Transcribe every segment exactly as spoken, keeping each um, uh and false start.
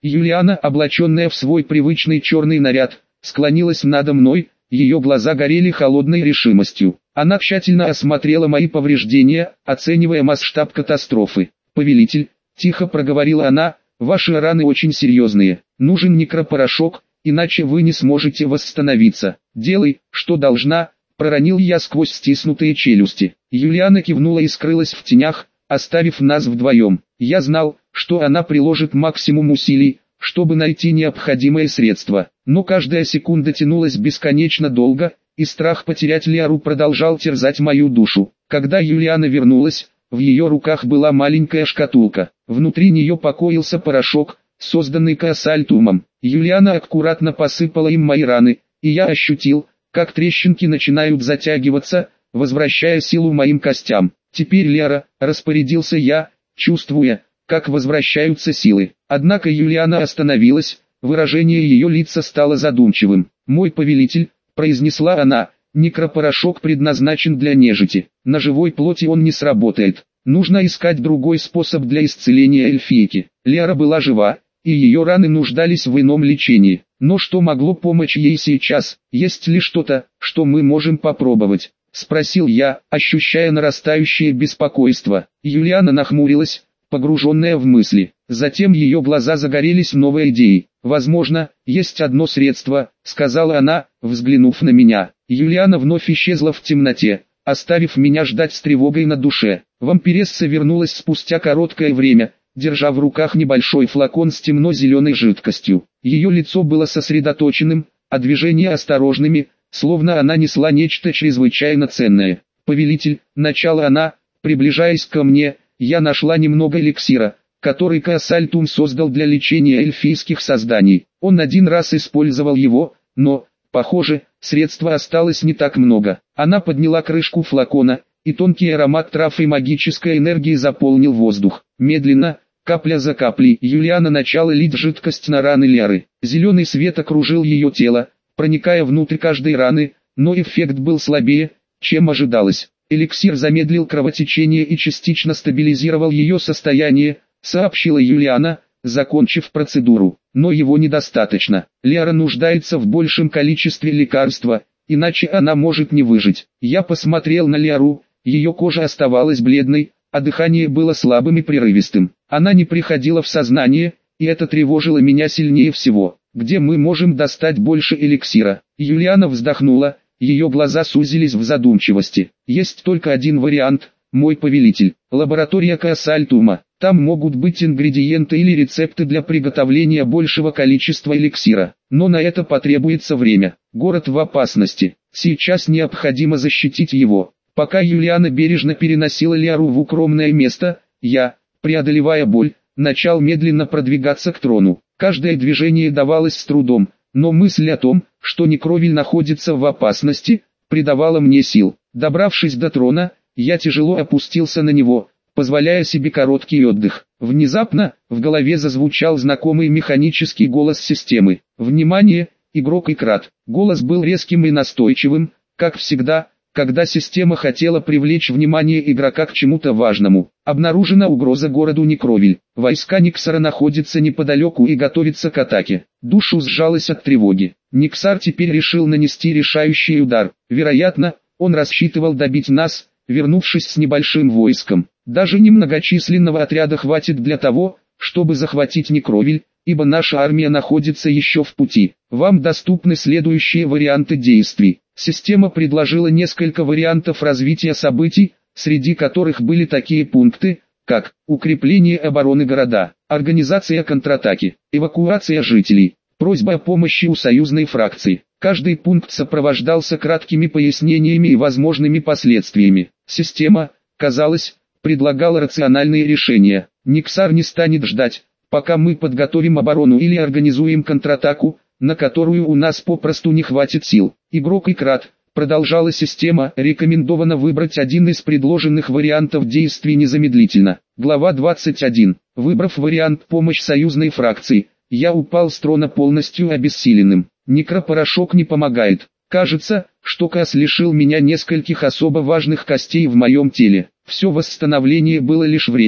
Юлиана, облаченная в свой привычный черный наряд, склонилась надо мной, ее глаза горели холодной решимостью. Она тщательно осмотрела мои повреждения, оценивая масштаб катастрофы. «Повелитель», — тихо проговорила она, — «ваши раны очень серьезные, нужен некропорошок, иначе вы не сможете восстановиться. Делай, что должна», — проронил я сквозь стиснутые челюсти. Юлиана кивнула и скрылась в тенях, оставив нас вдвоем. Я знал, что она приложит максимум усилий, чтобы найти необходимые средства, но каждая секунда тянулась бесконечно долго, и страх потерять Лиару продолжал терзать мою душу. Когда Юлиана вернулась, в ее руках была маленькая шкатулка, внутри нее покоился порошок, созданный Каасальтумом. Юлиана аккуратно посыпала им мои раны, и я ощутил, как трещинки начинают затягиваться, возвращая силу моим костям. «Теперь, Лиара», — распорядился я, чувствуя, как возвращаются силы. Однако Юлиана остановилась, выражение ее лица стало задумчивым. «Мой повелитель», — произнесла она, — «некропорошок предназначен для нежити. На живой плоти он не сработает. Нужно искать другой способ для исцеления эльфийки». Лиара была жива, и ее раны нуждались в ином лечении. Но что могло помочь ей сейчас? Есть ли что-то, что мы можем попробовать? Спросил я, ощущая нарастающее беспокойство. Юлиана нахмурилась, погруженная в мысли. Затем ее глаза загорелись новой идеей. «Возможно, есть одно средство», — сказала она, взглянув на меня. Юлиана вновь исчезла в темноте, оставив меня ждать с тревогой на душе. Вампиресса вернулась спустя короткое время, держа в руках небольшой флакон с темно-зеленой жидкостью. Ее лицо было сосредоточенным, а движения осторожными, словно она несла нечто чрезвычайно ценное. «Повелитель», — начала она, приближаясь ко мне, — «я нашла немного эликсира, который Каасальтум создал для лечения эльфийских созданий. Он один раз использовал его, но, похоже, средства осталось не так много». Она подняла крышку флакона, и тонкий аромат трав и магической энергии заполнил воздух. Медленно, капля за каплей, Юлиана начала лить жидкость на раны Лиары. Зеленый свет окружил ее тело, проникая внутрь каждой раны, но эффект был слабее, чем ожидалось. Эликсир замедлил кровотечение и частично стабилизировал ее состояние, сообщила Юлиана, закончив процедуру. Но его недостаточно. Лиара нуждается в большем количестве лекарства, иначе она может не выжить. Я посмотрел на Лиару, ее кожа оставалась бледной, а дыхание было слабым и прерывистым. Она не приходила в сознание, и это тревожило меня сильнее всего. «Где мы можем достать больше эликсира?» Юлиана вздохнула, ее глаза сузились в задумчивости. «Есть только один вариант, мой повелитель. Лаборатория Каасальтума. Там могут быть ингредиенты или рецепты для приготовления большего количества эликсира. Но на это потребуется время. Город в опасности. Сейчас необходимо защитить его». Пока Юлиана бережно переносила Лиару в укромное место, я, преодолевая боль, начал медленно продвигаться к трону. Каждое движение давалось с трудом, но мысль о том, что Некровиль находится в опасности, придавала мне сил. Добравшись до трона, я тяжело опустился на него, позволяя себе короткий отдых. Внезапно, в голове зазвучал знакомый механический голос системы. «Внимание, игрок Икрат». Голос был резким и настойчивым, как всегда, когда система хотела привлечь внимание игрока к чему-то важному. Обнаружена угроза городу Некровиль. Войска Никсара находятся неподалеку и готовятся к атаке. Душу сжалась от тревоги. Никсар теперь решил нанести решающий удар. Вероятно, он рассчитывал добить нас, вернувшись с небольшим войском. Даже немногочисленного отряда хватит для того, чтобы захватить Некровиль, ибо наша армия находится еще в пути. Вам доступны следующие варианты действий. Система предложила несколько вариантов развития событий, среди которых были такие пункты, как укрепление обороны города, организация контратаки, эвакуация жителей, просьба о помощи у союзной фракции. Каждый пункт сопровождался краткими пояснениями и возможными последствиями. Система, казалось, предлагала рациональные решения. Никсар не станет ждать, пока мы подготовим оборону или организуем контратаку, на которую у нас попросту не хватит сил. Игрок Икрат, продолжала система, рекомендовано выбрать один из предложенных вариантов действий незамедлительно. Глава двадцать один. Выбрав вариант «Помощь союзной фракции», я упал с трона полностью обессиленным. Некропорошок не помогает. Кажется, что Каас лишил меня нескольких особо важных костей в моем теле. Все восстановление было лишь временным.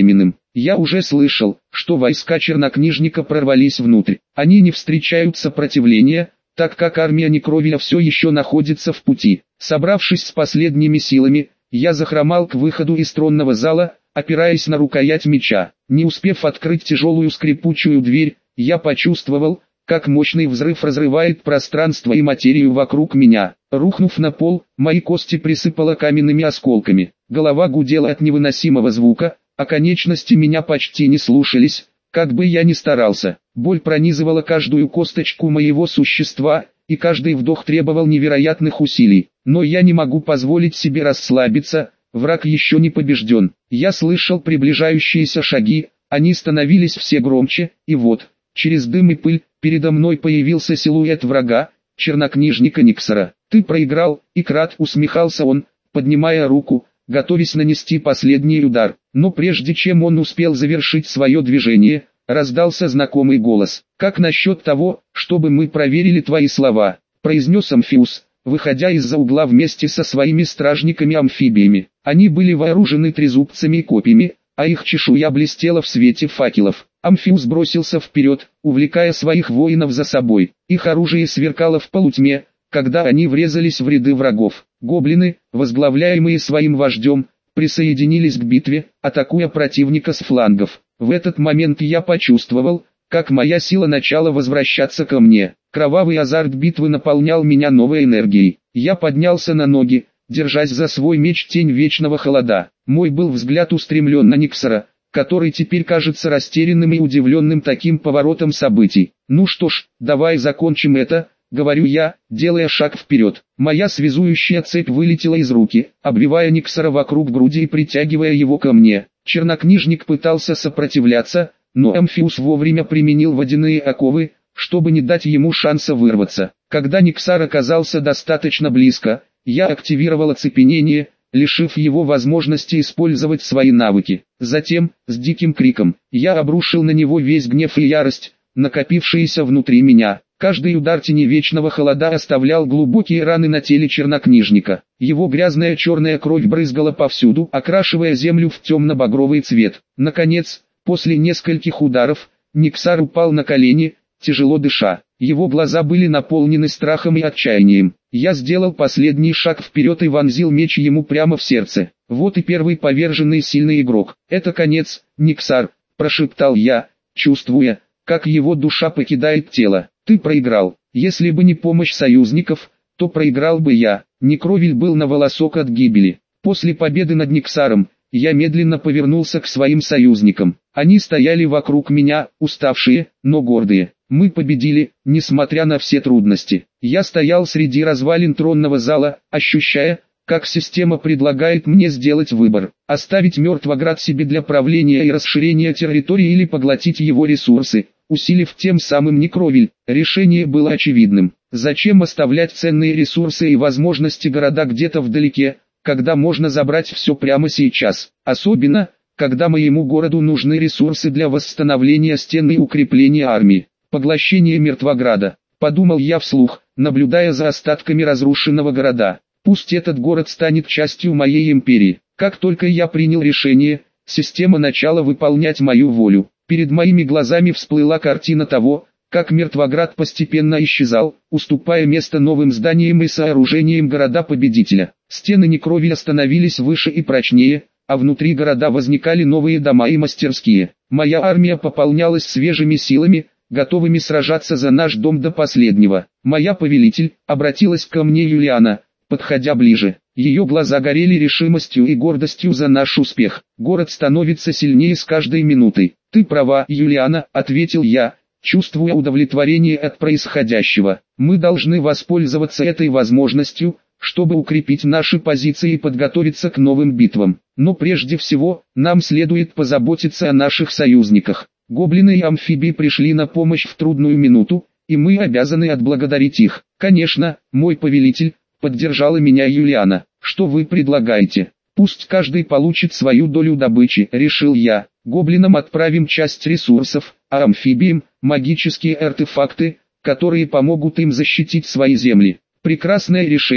Я уже слышал, что войска чернокнижника прорвались внутрь. Они не встречают сопротивления, так как армия Некровиля все еще находится в пути. Собравшись с последними силами, я захромал к выходу из тронного зала, опираясь на рукоять меча. Не успев открыть тяжелую скрипучую дверь, я почувствовал, как мощный взрыв разрывает пространство и материю вокруг меня. Рухнув на пол, мои кости присыпало каменными осколками. Голова гудела от невыносимого звука, а конечности меня почти не слушались, как бы я ни старался. Боль пронизывала каждую косточку моего существа, и каждый вдох требовал невероятных усилий. Но я не могу позволить себе расслабиться, враг еще не побежден. Я слышал приближающиеся шаги, они становились все громче, и вот, через дым и пыль, передо мной появился силуэт врага, чернокнижника Никсара. «Ты проиграл», — Икрат усмехался он, поднимая руку, готовясь нанести последний удар. Но прежде чем он успел завершить свое движение, раздался знакомый голос. «Как насчет того, чтобы мы проверили твои слова?» — произнес Амфиус, выходя из-за угла вместе со своими стражниками-амфибиями. Они были вооружены трезубцами и копьями, а их чешуя блестела в свете факелов. Амфиус бросился вперед, увлекая своих воинов за собой. Их оружие сверкало в полутьме, когда они врезались в ряды врагов. Гоблины, возглавляемые своим вождем, присоединились к битве, атакуя противника с флангов. В этот момент я почувствовал, как моя сила начала возвращаться ко мне. Кровавый азарт битвы наполнял меня новой энергией. Я поднялся на ноги, держась за свой меч Тень Вечного Холода. Мой был взгляд устремлен на Никсара, который теперь кажется растерянным и удивленным таким поворотом событий. «Ну что ж, давай закончим это», — говорю я, делая шаг вперед. Моя связующая цепь вылетела из руки, обвивая Никсара вокруг груди и притягивая его ко мне. Чернокнижник пытался сопротивляться, но Амфиус вовремя применил водяные оковы, чтобы не дать ему шанса вырваться. Когда Никсар оказался достаточно близко, я активировал оцепенение, лишив его возможности использовать свои навыки. Затем, с диким криком, я обрушил на него весь гнев и ярость, накопившиеся внутри меня. Каждый удар Тени Вечного Холода оставлял глубокие раны на теле чернокнижника. Его грязная черная кровь брызгала повсюду, окрашивая землю в темно-багровый цвет. Наконец, после нескольких ударов, Никсар упал на колени, тяжело дыша. Его глаза были наполнены страхом и отчаянием. Я сделал последний шаг вперед и вонзил меч ему прямо в сердце. «Вот и первый поверженный сильный игрок. Это конец, Никсар», — прошептал я, чувствуя, как его душа покидает тело. «Ты проиграл. Если бы не помощь союзников, то проиграл бы я». Некровиль был на волосок от гибели. После победы над Никсаром, я медленно повернулся к своим союзникам. Они стояли вокруг меня, уставшие, но гордые. Мы победили, несмотря на все трудности. Я стоял среди развалин тронного зала, ощущая, как система предлагает мне сделать выбор. Оставить Мертвоград себе для правления и расширения территории или поглотить его ресурсы, усилив тем самым Некровиль. Решение было очевидным. Зачем оставлять ценные ресурсы и возможности города где-то вдалеке, когда можно забрать все прямо сейчас? Особенно, когда моему городу нужны ресурсы для восстановления стен и укрепления армии. Поглощение Мертвограда, подумал я вслух, наблюдая за остатками разрушенного города. Пусть этот город станет частью моей империи. Как только я принял решение, система начала выполнять мою волю. Перед моими глазами всплыла картина того, как Мертвоград постепенно исчезал, уступая место новым зданиям и сооружениям города-победителя. Стены Некровиля становились выше и прочнее, а внутри города возникали новые дома и мастерские. Моя армия пополнялась свежими силами, готовыми сражаться за наш дом до последнего. «Моя повелитель», — обратилась ко мне Юлиана, подходя ближе. Ее глаза горели решимостью и гордостью за наш успех. «Город становится сильнее с каждой минутой». «Ты права, Юлиана», — ответил я, чувствуя удовлетворение от происходящего. «Мы должны воспользоваться этой возможностью, чтобы укрепить наши позиции и подготовиться к новым битвам. Но прежде всего, нам следует позаботиться о наших союзниках. Гоблины и амфибии пришли на помощь в трудную минуту, и мы обязаны отблагодарить их». «Конечно, мой повелитель», — поддержала меня Юлиана. «Что вы предлагаете?» «Пусть каждый получит свою долю добычи», — решил я. «Гоблинам отправим часть ресурсов, а амфибиям — магические артефакты, которые помогут им защитить свои земли». «Прекрасное решение»,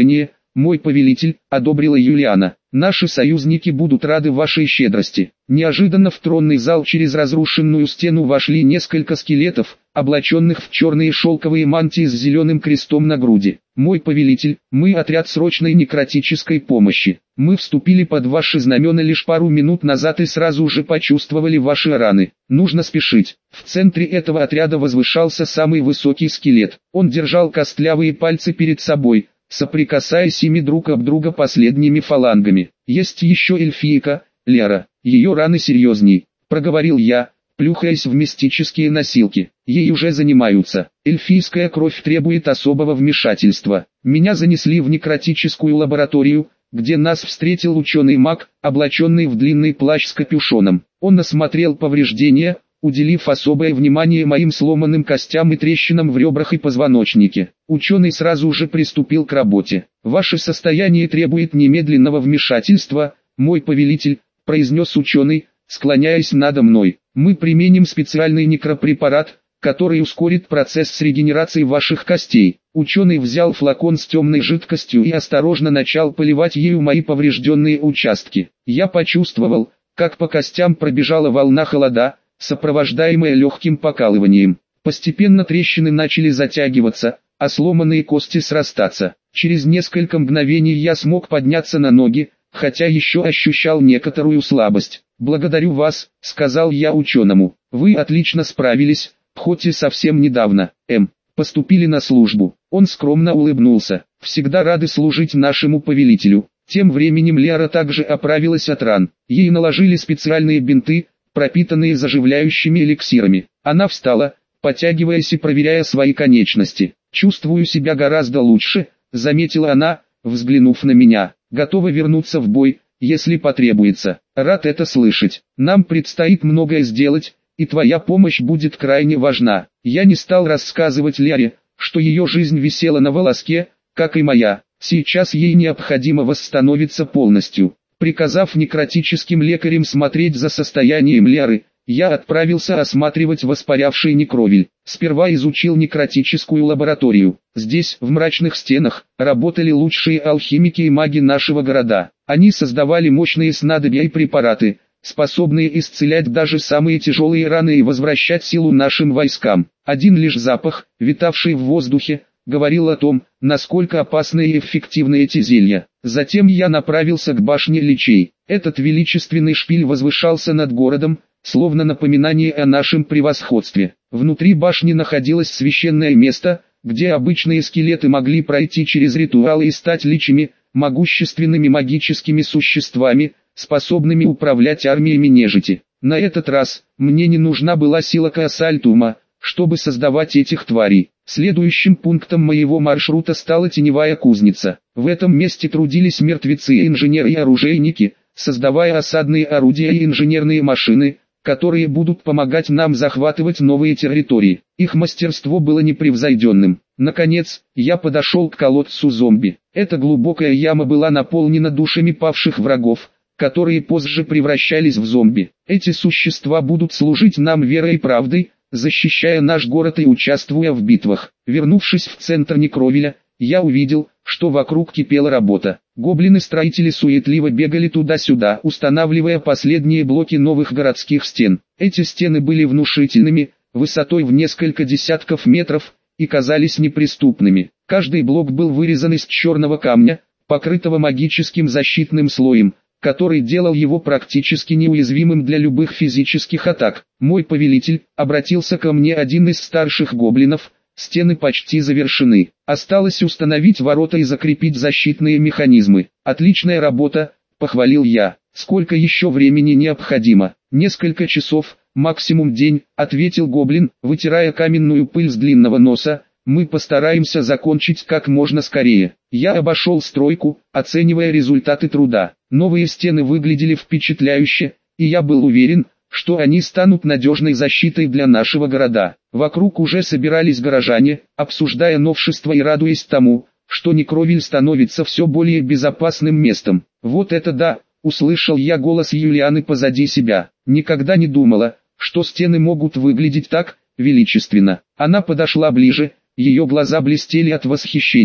мой повелитель», — одобрила Юлиана. «Наши союзники будут рады вашей щедрости». Неожиданно в тронный зал через разрушенную стену вошли несколько скелетов, облаченных в черные шелковые мантии с зеленым крестом на груди. «Мой повелитель, мы отряд срочной некротической помощи. Мы вступили под ваши знамена лишь пару минут назад и сразу же почувствовали ваши раны. Нужно спешить». В центре этого отряда возвышался самый высокий скелет. Он держал костлявые пальцы перед собой, соприкасаясь ими друг об друга последними фалангами. «Есть еще эльфийка, Лера. Ее раны серьезней», — проговорил я, плюхаясь в мистические носилки. «Ей уже занимаются. Эльфийская кровь требует особого вмешательства. Меня занесли в некротическую лабораторию, где нас встретил ученый-маг, облаченный в длинный плащ с капюшоном. Он осмотрел повреждения, уделив особое внимание моим сломанным костям и трещинам в ребрах и позвоночнике. Ученый сразу же приступил к работе. «Ваше состояние требует немедленного вмешательства, мой повелитель», — произнес ученый, склоняясь надо мной. «Мы применим специальный некропрепарат, который ускорит процесс регенерации ваших костей». Ученый взял флакон с темной жидкостью и осторожно начал поливать ею мои поврежденные участки. Я почувствовал, как по костям пробежала волна холода, сопровождаемая легким покалыванием. Постепенно трещины начали затягиваться, а сломанные кости срастаться. Через несколько мгновений я смог подняться на ноги, хотя еще ощущал некоторую слабость. «Благодарю вас», — сказал я ученому. «Вы отлично справились, хоть и совсем недавно, М. поступили на службу». Он скромно улыбнулся. «Всегда рады служить нашему повелителю». Тем временем Лера также оправилась от ран. Ей наложили специальные бинты, пропитанные заживляющими эликсирами. Она встала, потягиваясь и проверяя свои конечности. «Чувствую себя гораздо лучше», — заметила она, взглянув на меня. «Готова вернуться в бой, если потребуется. Рад это слышать. Нам предстоит многое сделать, и твоя помощь будет крайне важна». Я не стал рассказывать Лере, что ее жизнь висела на волоске, как и моя. Сейчас ей необходимо восстановиться полностью. Приказав некротическим лекарям смотреть за состоянием Леры, я отправился осматривать воспарявший некровель. Сперва изучил некротическую лабораторию. Здесь, в мрачных стенах, работали лучшие алхимики и маги нашего города. Они создавали мощные снадобья и препараты, способные исцелять даже самые тяжелые раны и возвращать силу нашим войскам. Один лишь запах, витавший в воздухе, говорил о том, насколько опасны и эффективны эти зелья. Затем я направился к башне Личей. Этот величественный шпиль возвышался над городом, словно напоминание о нашем превосходстве. Внутри башни находилось священное место, где обычные скелеты могли пройти через ритуалы и стать личами, могущественными магическими существами, способными управлять армиями нежити. На этот раз, мне не нужна была сила Каасальтума, чтобы создавать этих тварей. Следующим пунктом моего маршрута стала теневая кузница. В этом месте трудились мертвецы, инженеры и оружейники, создавая осадные орудия и инженерные машины, которые будут помогать нам захватывать новые территории. Их мастерство было непревзойденным. Наконец, я подошел к колодцу зомби. Эта глубокая яма была наполнена душами павших врагов, которые позже превращались в зомби. Эти существа будут служить нам верой и правдой, защищая наш город и участвуя в битвах. Вернувшись в центр некровеля, я увидел, что вокруг кипела работа. Гоблины-строители суетливо бегали туда-сюда, устанавливая последние блоки новых городских стен. Эти стены были внушительными, высотой в несколько десятков метров, и казались неприступными. Каждый блок был вырезан из черного камня, покрытого магическим защитным слоем, который делал его практически неуязвимым для любых физических атак. «Мой повелитель», — обратился ко мне один из старших гоблинов, — «стены почти завершены. Осталось установить ворота и закрепить защитные механизмы». «Отличная работа», — похвалил я. «Сколько еще времени необходимо?» «Несколько часов, максимум день», — ответил гоблин, вытирая каменную пыль с длинного носа. «Мы постараемся закончить как можно скорее». Я обошел стройку, оценивая результаты труда. Новые стены выглядели впечатляюще, и я был уверен, что они станут надежной защитой для нашего города. Вокруг уже собирались горожане, обсуждая новшества и радуясь тому, что некровель становится все более безопасным местом. «Вот это да!» — услышал я голос Юлианы позади себя. «Никогда не думала, что стены могут выглядеть так величественно». Она подошла ближе, ее глаза блестели от восхищения.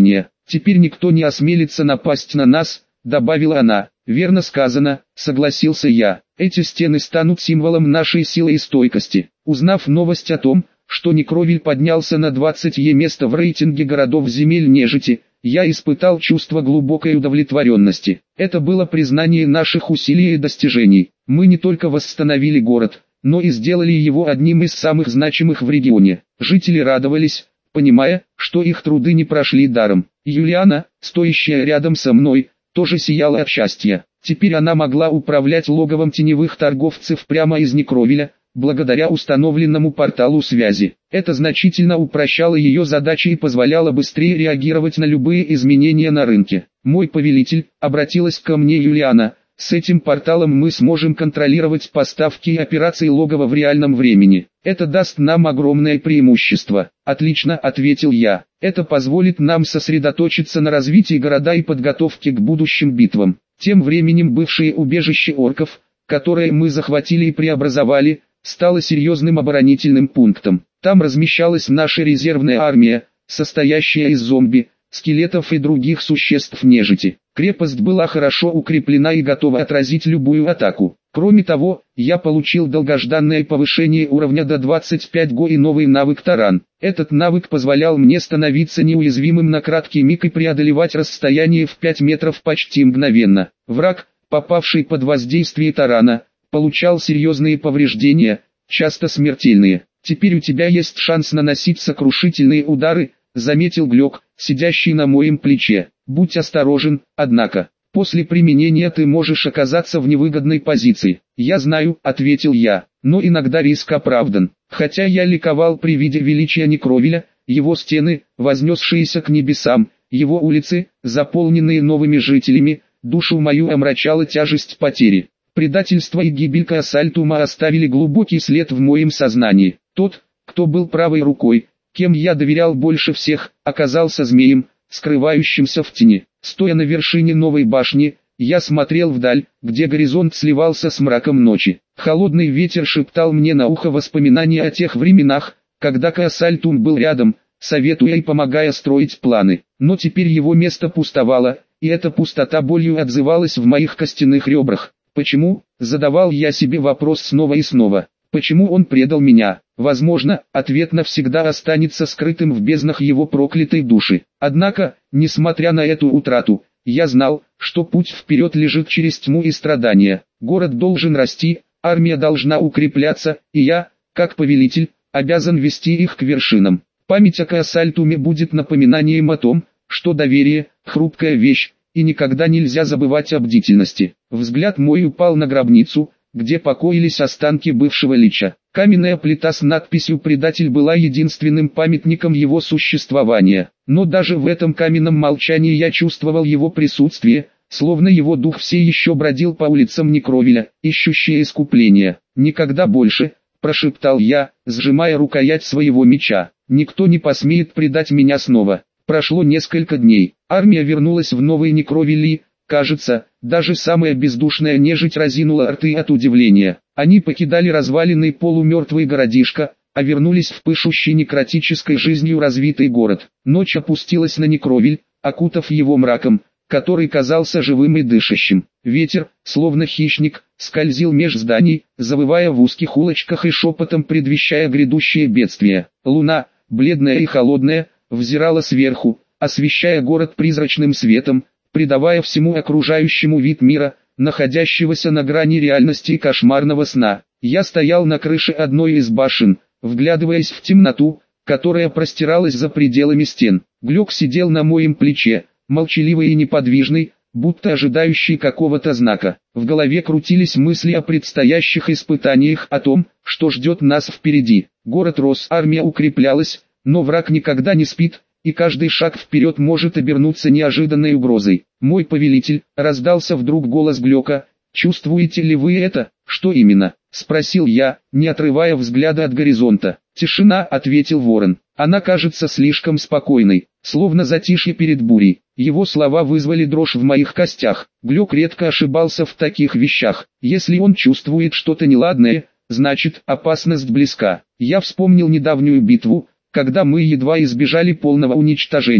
Теперь никто не осмелится напасть на нас, добавила она. Верно сказано, согласился я. Эти стены станут символом нашей силы и стойкости. Узнав новость о том, что Некровиль поднялся на двадцатое место в рейтинге городов земель нежити, я испытал чувство глубокой удовлетворенности. Это было признание наших усилий и достижений. Мы не только восстановили город, но и сделали его одним из самых значимых в регионе. Жители радовались, понимая, что их труды не прошли даром. Юлиана, стоящая рядом со мной, тоже сияла от счастья. Теперь она могла управлять логовом теневых торговцев прямо из Некровиля, благодаря установленному порталу связи. Это значительно упрощало ее задачи и позволяло быстрее реагировать на любые изменения на рынке. «Мой повелитель», — обратилась ко мне Юлиана, — «с этим порталом мы сможем контролировать поставки и операции логова в реальном времени. Это даст нам огромное преимущество». «Отлично», — ответил я. «Это позволит нам сосредоточиться на развитии города и подготовке к будущим битвам». Тем временем бывшее убежище орков, которое мы захватили и преобразовали, стало серьезным оборонительным пунктом. Там размещалась наша резервная армия, состоящая из зомби, скелетов и других существ нежити. Крепость была хорошо укреплена и готова отразить любую атаку. Кроме того, я получил долгожданное повышение уровня до двадцать пять го и новый навык Таран. Этот навык позволял мне становиться неуязвимым на краткий миг и преодолевать расстояние в пять метров почти мгновенно. Враг, попавший под воздействие Тарана, получал серьезные повреждения, часто смертельные. «Теперь у тебя есть шанс наносить сокрушительные удары», — заметил Глёк, сидящий на моем плече. «Будь осторожен, однако. После применения ты можешь оказаться в невыгодной позиции». «Я знаю», — ответил я, — «но иногда риск оправдан». Хотя я ликовал при виде величия Некровиля, его стены, вознесшиеся к небесам, его улицы, заполненные новыми жителями, душу мою омрачала тяжесть потери. Предательство и гибель Каасальтума оставили глубокий след в моем сознании. Тот, кто был правой рукой, кем я доверял больше всех, оказался змеем, скрывающимся в тени. Стоя на вершине новой башни, я смотрел вдаль, где горизонт сливался с мраком ночи. Холодный ветер шептал мне на ухо воспоминания о тех временах, когда Каасальтум был рядом, советуя и помогая строить планы. Но теперь его место пустовало, и эта пустота болью отзывалась в моих костяных ребрах. Почему? Задавал я себе вопрос снова и снова. Почему он предал меня? Возможно, ответ навсегда останется скрытым в безднах его проклятой души. Однако, несмотря на эту утрату, я знал, что путь вперед лежит через тьму и страдания. Город должен расти, армия должна укрепляться, и я, как повелитель, обязан вести их к вершинам. Память о Каасальтуме будет напоминанием о том, что доверие – хрупкая вещь, и никогда нельзя забывать о бдительности. Взгляд мой упал на гробницу, где покоились останки бывшего лича. Каменная плита с надписью «Предатель» была единственным памятником его существования. Но даже в этом каменном молчании я чувствовал его присутствие, словно его дух все еще бродил по улицам Некровиля, ищущий искупления. «Никогда больше», – прошептал я, сжимая рукоять своего меча. «Никто не посмеет предать меня снова». Прошло несколько дней. Армия вернулась в Новый Некровиль и, кажется, даже самая бездушная нежить разинула рты от удивления. Они покидали разваленный полумертвый городишко, а вернулись в пышущий некротической жизнью развитый город. Ночь опустилась на Некровиль, окутав его мраком, который казался живым и дышащим. Ветер, словно хищник, скользил меж зданий, завывая в узких улочках и шепотом предвещая грядущее бедствие. Луна, бледная и холодная, взирала сверху, освещая город призрачным светом, придавая всему окружающему вид мира, находящегося на грани реальности и кошмарного сна. Я стоял на крыше одной из башен, вглядываясь в темноту, которая простиралась за пределами стен. Глёк сидел на моем плече, молчаливый и неподвижный, будто ожидающий какого-то знака. В голове крутились мысли о предстоящих испытаниях, о том, что ждет нас впереди. Город рос, армия укреплялась, но враг никогда не спит, и каждый шаг вперед может обернуться неожиданной угрозой. «Мой повелитель», — раздался вдруг голос Глёка, — «чувствуете ли вы это?» «Что именно?» — спросил я, не отрывая взгляда от горизонта. «Тишина», — ответил ворон. «Она кажется слишком спокойной, словно затишье перед бурей». Его слова вызвали дрожь в моих костях. Глёк редко ошибался в таких вещах. Если он чувствует что-то неладное, значит, опасность близка. Я вспомнил недавнюю битву, когда мы едва избежали полного уничтожения.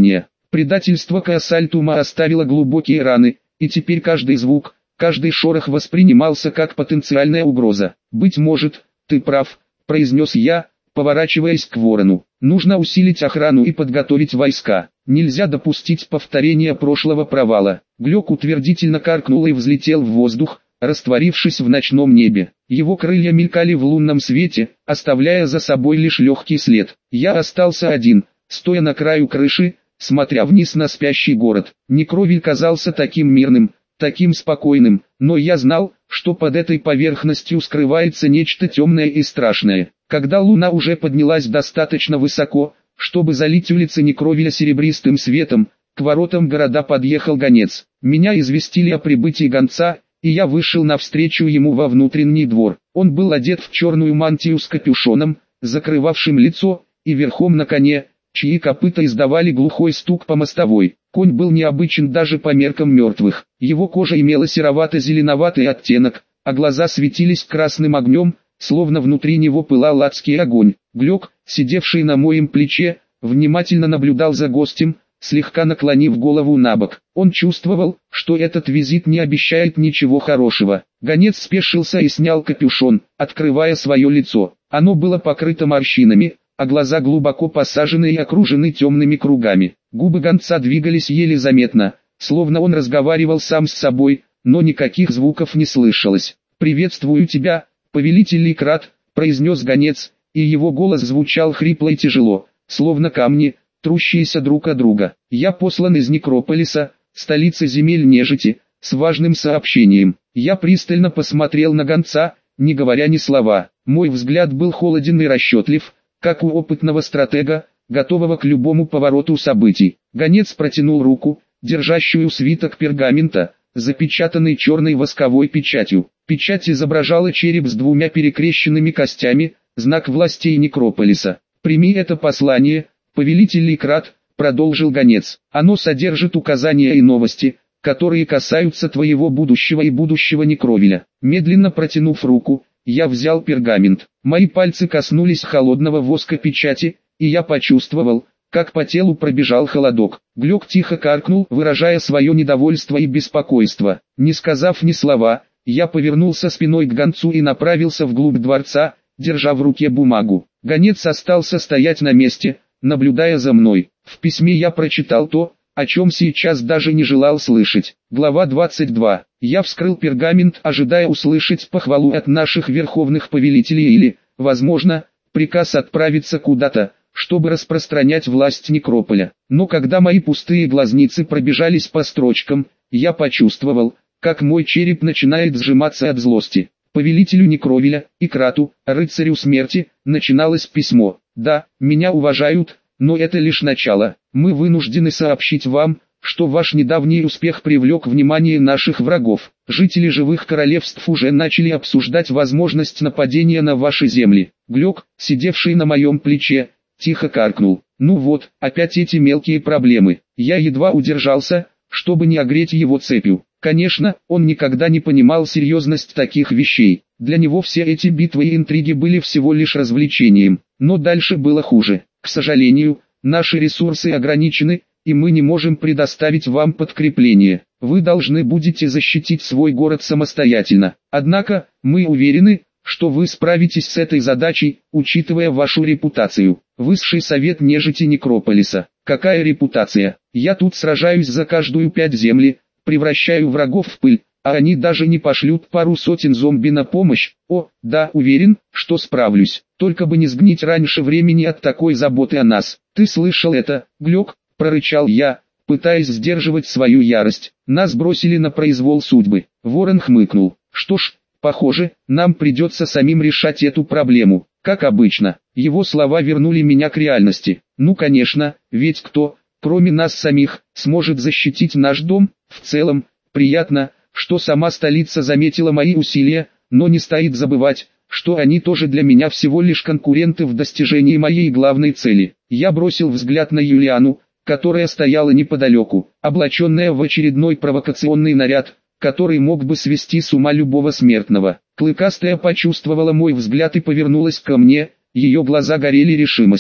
Предательство Каасальтума оставило глубокие раны, и теперь каждый звук, каждый шорох воспринимался как потенциальная угроза. «Быть может, ты прав», — произнес я, поворачиваясь к Ворону. «Нужно усилить охрану и подготовить войска. Нельзя допустить повторения прошлого провала». Глёк утвердительно каркнул и взлетел в воздух, растворившись в ночном небе. Его крылья мелькали в лунном свете, оставляя за собой лишь легкий след. Я остался один, стоя на краю крыши, смотря вниз на спящий город. Некровиль казался таким мирным, таким спокойным, но я знал, что под этой поверхностью скрывается нечто темное и страшное. Когда луна уже поднялась достаточно высоко, чтобы залить улицы Некровиля серебристым светом, к воротам города подъехал гонец. Меня известили о прибытии гонца, и я вышел навстречу ему во внутренний двор. Он был одет в черную мантию с капюшоном, закрывавшим лицо, и верхом на коне, чьи копыта издавали глухой стук по мостовой. Конь был необычен даже по меркам мертвых. Его кожа имела серовато-зеленоватый оттенок, а глаза светились красным огнем, словно внутри него пылал адский огонь. Глёк, сидевший на моем плече, внимательно наблюдал за гостем, слегка наклонив голову набок. Он чувствовал, что этот визит не обещает ничего хорошего. Гонец спешился и снял капюшон, открывая свое лицо. Оно было покрыто морщинами, а глаза глубоко посажены и окружены темными кругами. Губы гонца двигались еле заметно, словно он разговаривал сам с собой, но никаких звуков не слышалось. «Приветствую тебя, повелитель Ликрат», — произнес гонец, и его голос звучал хрипло и тяжело, словно камни, трущиеся друг о друга. «Я послан из Некрополиса, столицы земель нежити, с важным сообщением». Я пристально посмотрел на гонца, не говоря ни слова. Мой взгляд был холоден и расчетлив, как у опытного стратега, готового к любому повороту событий. Гонец протянул руку, держащую свиток пергамента, запечатанный черной восковой печатью. Печать изображала череп с двумя перекрещенными костями, знак властей Некрополиса. «Прими это послание, повелитель Ликрат», — продолжил гонец. «Оно содержит указания и новости, которые касаются твоего будущего и будущего Некровиля». Медленно протянув руку, я взял пергамент. Мои пальцы коснулись холодного воска печати, и я почувствовал, как по телу пробежал холодок. Глёк тихо каркнул, выражая свое недовольство и беспокойство. Не сказав ни слова, я повернулся спиной к гонцу и направился вглубь дворца, держа в руке бумагу. Гонец остался стоять на месте, наблюдая за мной. В письме я прочитал то, о чем сейчас даже не желал слышать. Глава двадцать два. Я вскрыл пергамент, ожидая услышать похвалу от наших верховных повелителей или, возможно, приказ отправиться куда-то, чтобы распространять власть Некрополя. Но когда мои пустые глазницы пробежались по строчкам, я почувствовал, как мой череп начинает сжиматься от злости. Повелителю Некровиля, Икрату, рыцарю смерти, начиналось письмо. «Да, меня уважают, но это лишь начало. Мы вынуждены сообщить вам, что ваш недавний успех привлек внимание наших врагов. Жители живых королевств уже начали обсуждать возможность нападения на ваши земли». Глёк, сидевший на моем плече, тихо каркнул. «Ну вот, опять эти мелкие проблемы». Я едва удержался, чтобы не огреть его цепью. Конечно, он никогда не понимал серьезность таких вещей. Для него все эти битвы и интриги были всего лишь развлечением. Но дальше было хуже. К сожалению, наши ресурсы ограничены, и мы не можем предоставить вам подкрепление. Вы должны будете защитить свой город самостоятельно. Однако, мы уверены, что вы справитесь с этой задачей, учитывая вашу репутацию. Высший совет нежити Некрополиса. Какая репутация? Я тут сражаюсь за каждую пять земли, превращаю врагов в пыль, а они даже не пошлют пару сотен зомби на помощь. О, да, уверен, что справлюсь. Только бы не сгнить раньше времени от такой заботы о нас. Ты слышал это, Глёк? Прорычал я, пытаясь сдерживать свою ярость. Нас бросили на произвол судьбы. Ворон хмыкнул. Что ж, похоже, нам придется самим решать эту проблему. Как обычно, его слова вернули меня к реальности. Ну конечно, ведь кто, кроме нас самих, сможет защитить наш дом? В целом, приятно, что сама столица заметила мои усилия, но не стоит забывать, что они тоже для меня всего лишь конкуренты в достижении моей главной цели. Я бросил взгляд на Юлиану, которая стояла неподалеку, облаченная в очередной провокационный наряд, который мог бы свести с ума любого смертного. Клыкастая почувствовала мой взгляд и повернулась ко мне, ее глаза горели решимостью.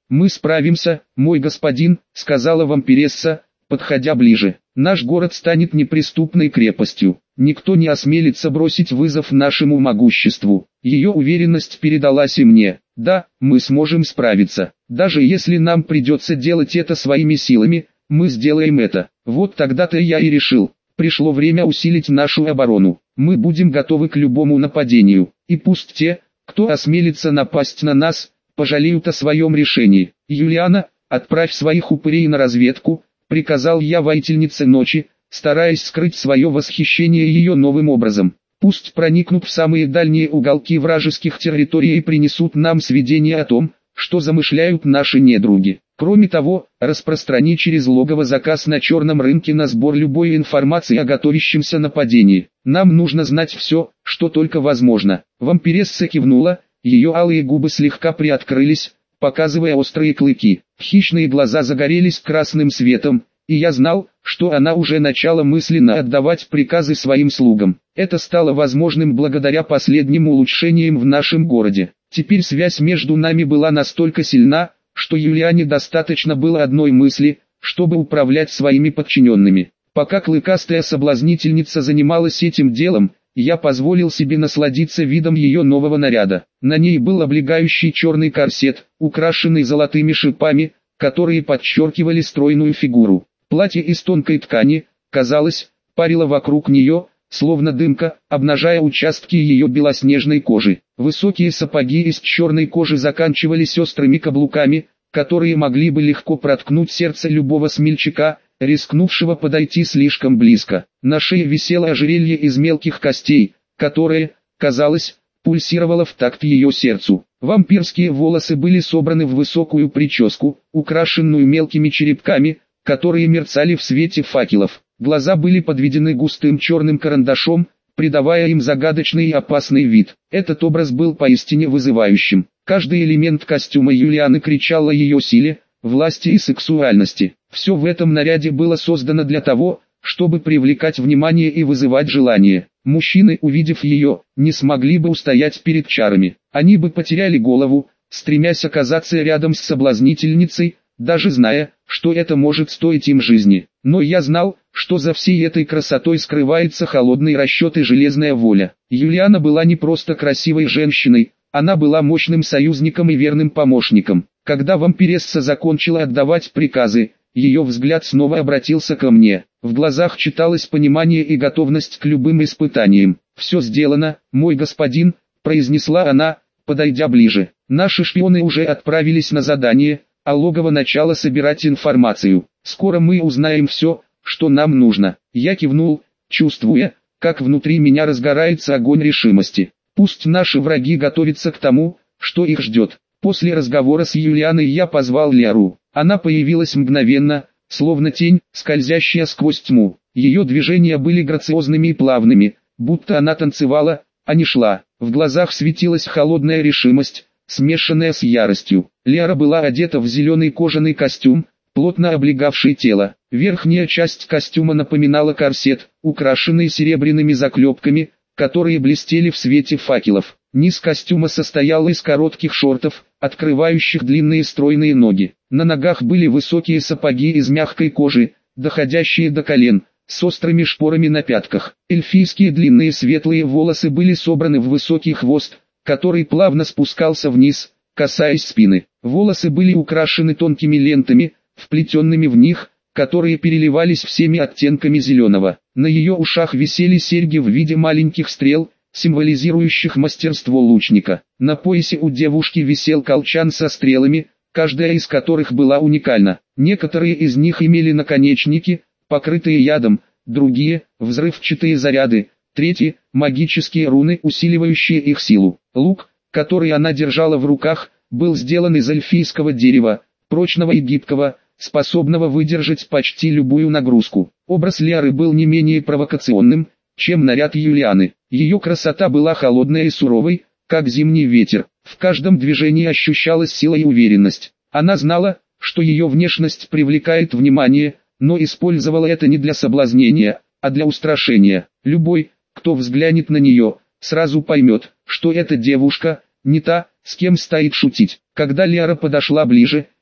«Мы справимся, мой господин», — сказала вампиресса, подходя ближе. «Наш город станет неприступной крепостью. Никто не осмелится бросить вызов нашему могуществу». Ее уверенность передалась и мне. «Да, мы сможем справиться. Даже если нам придется делать это своими силами, мы сделаем это». Вот тогда-то я и решил. Пришло время усилить нашу оборону. Мы будем готовы к любому нападению. И пусть те, кто осмелится напасть на нас, пожалеют о своем решении. «Юлиана, отправь своих упырей на разведку», — приказал я воительнице ночи, стараясь скрыть свое восхищение ее новым образом. «Пусть проникнут в самые дальние уголки вражеских территорий и принесут нам сведения о том, что замышляют наши недруги. Кроме того, распространи через логово заказ на черном рынке на сбор любой информации о готовящемся нападении. Нам нужно знать все, что только возможно». Вампиресса кивнула, ее алые губы слегка приоткрылись, показывая острые клыки. Хищные глаза загорелись красным светом, и я знал, что она уже начала мысленно отдавать приказы своим слугам. Это стало возможным благодаря последним улучшениям в нашем городе. Теперь связь между нами была настолько сильна, что Юлиане достаточно было одной мысли, чтобы управлять своими подчиненными. Пока клыкастая соблазнительница занималась этим делом, я позволил себе насладиться видом ее нового наряда. На ней был облегающий черный корсет, украшенный золотыми шипами, которые подчеркивали стройную фигуру. Платье из тонкой ткани, казалось, парило вокруг нее, словно дымка, обнажая участки ее белоснежной кожи. Высокие сапоги из черной кожи заканчивались острыми каблуками, которые могли бы легко проткнуть сердце любого смельчака, рискнувшего подойти слишком близко. На шее висело ожерелье из мелких костей, которое, казалось, пульсировало в такт ее сердцу. Вампирские волосы были собраны в высокую прическу, украшенную мелкими черепками, которые мерцали в свете факелов. Глаза были подведены густым черным карандашом, придавая им загадочный и опасный вид. Этот образ был поистине вызывающим. Каждый элемент костюма Юлианы кричал о ее силе, власти и сексуальности. Все в этом наряде было создано для того, чтобы привлекать внимание и вызывать желание. Мужчины, увидев ее, не смогли бы устоять перед чарами. Они бы потеряли голову, стремясь оказаться рядом с соблазнительницей, даже зная, что это может стоить им жизни. Но я знал, что за всей этой красотой скрывается холодный расчет и железная воля. Юлиана была не просто красивой женщиной, она была мощным союзником и верным помощником. Когда вампиресса закончила отдавать приказы, ее взгляд снова обратился ко мне. В глазах читалось понимание и готовность к любым испытаниям. «Все сделано, мой господин», — произнесла она, подойдя ближе. «Наши шпионы уже отправились на задание, а логово начало собирать информацию. Скоро мы узнаем все, что нам нужно». Я кивнул, чувствуя, как внутри меня разгорается огонь решимости. Пусть наши враги готовятся к тому, что их ждет. После разговора с Юлианой я позвал Леру. Она появилась мгновенно, словно тень, скользящая сквозь тьму. Ее движения были грациозными и плавными, будто она танцевала, а не шла. В глазах светилась холодная решимость, смешанная с яростью. Лера была одета в зеленый кожаный костюм, плотно облегавший тело. Верхняя часть костюма напоминала корсет, украшенный серебряными заклепками, которые блестели в свете факелов. Низ костюма состоял из коротких шортов, открывающих длинные стройные ноги. На ногах были высокие сапоги из мягкой кожи, доходящие до колен, с острыми шпорами на пятках. Эльфийские длинные светлые волосы были собраны в высокий хвост, который плавно спускался вниз, касаясь спины. Волосы были украшены тонкими лентами, вплетенными в них, которые переливались всеми оттенками зеленого. На ее ушах висели серьги в виде маленьких стрел, символизирующих мастерство лучника. На поясе у девушки висел колчан со стрелами, каждая из которых была уникальна. Некоторые из них имели наконечники, покрытые ядом, другие – взрывчатые заряды, третьи – магические руны, усиливающие их силу. Лук, который она держала в руках, был сделан из эльфийского дерева, прочного и гибкого, способного выдержать почти любую нагрузку. Образ Леры был не менее провокационным, чем наряд Юлианы. Ее красота была холодной и суровой, как зимний ветер. В каждом движении ощущалась сила и уверенность. Она знала, что ее внешность привлекает внимание, но использовала это не для соблазнения, а для устрашения. Любой, кто взглянет на нее, сразу поймет, что эта девушка не та, с кем стоит шутить. Когда Лера подошла ближе,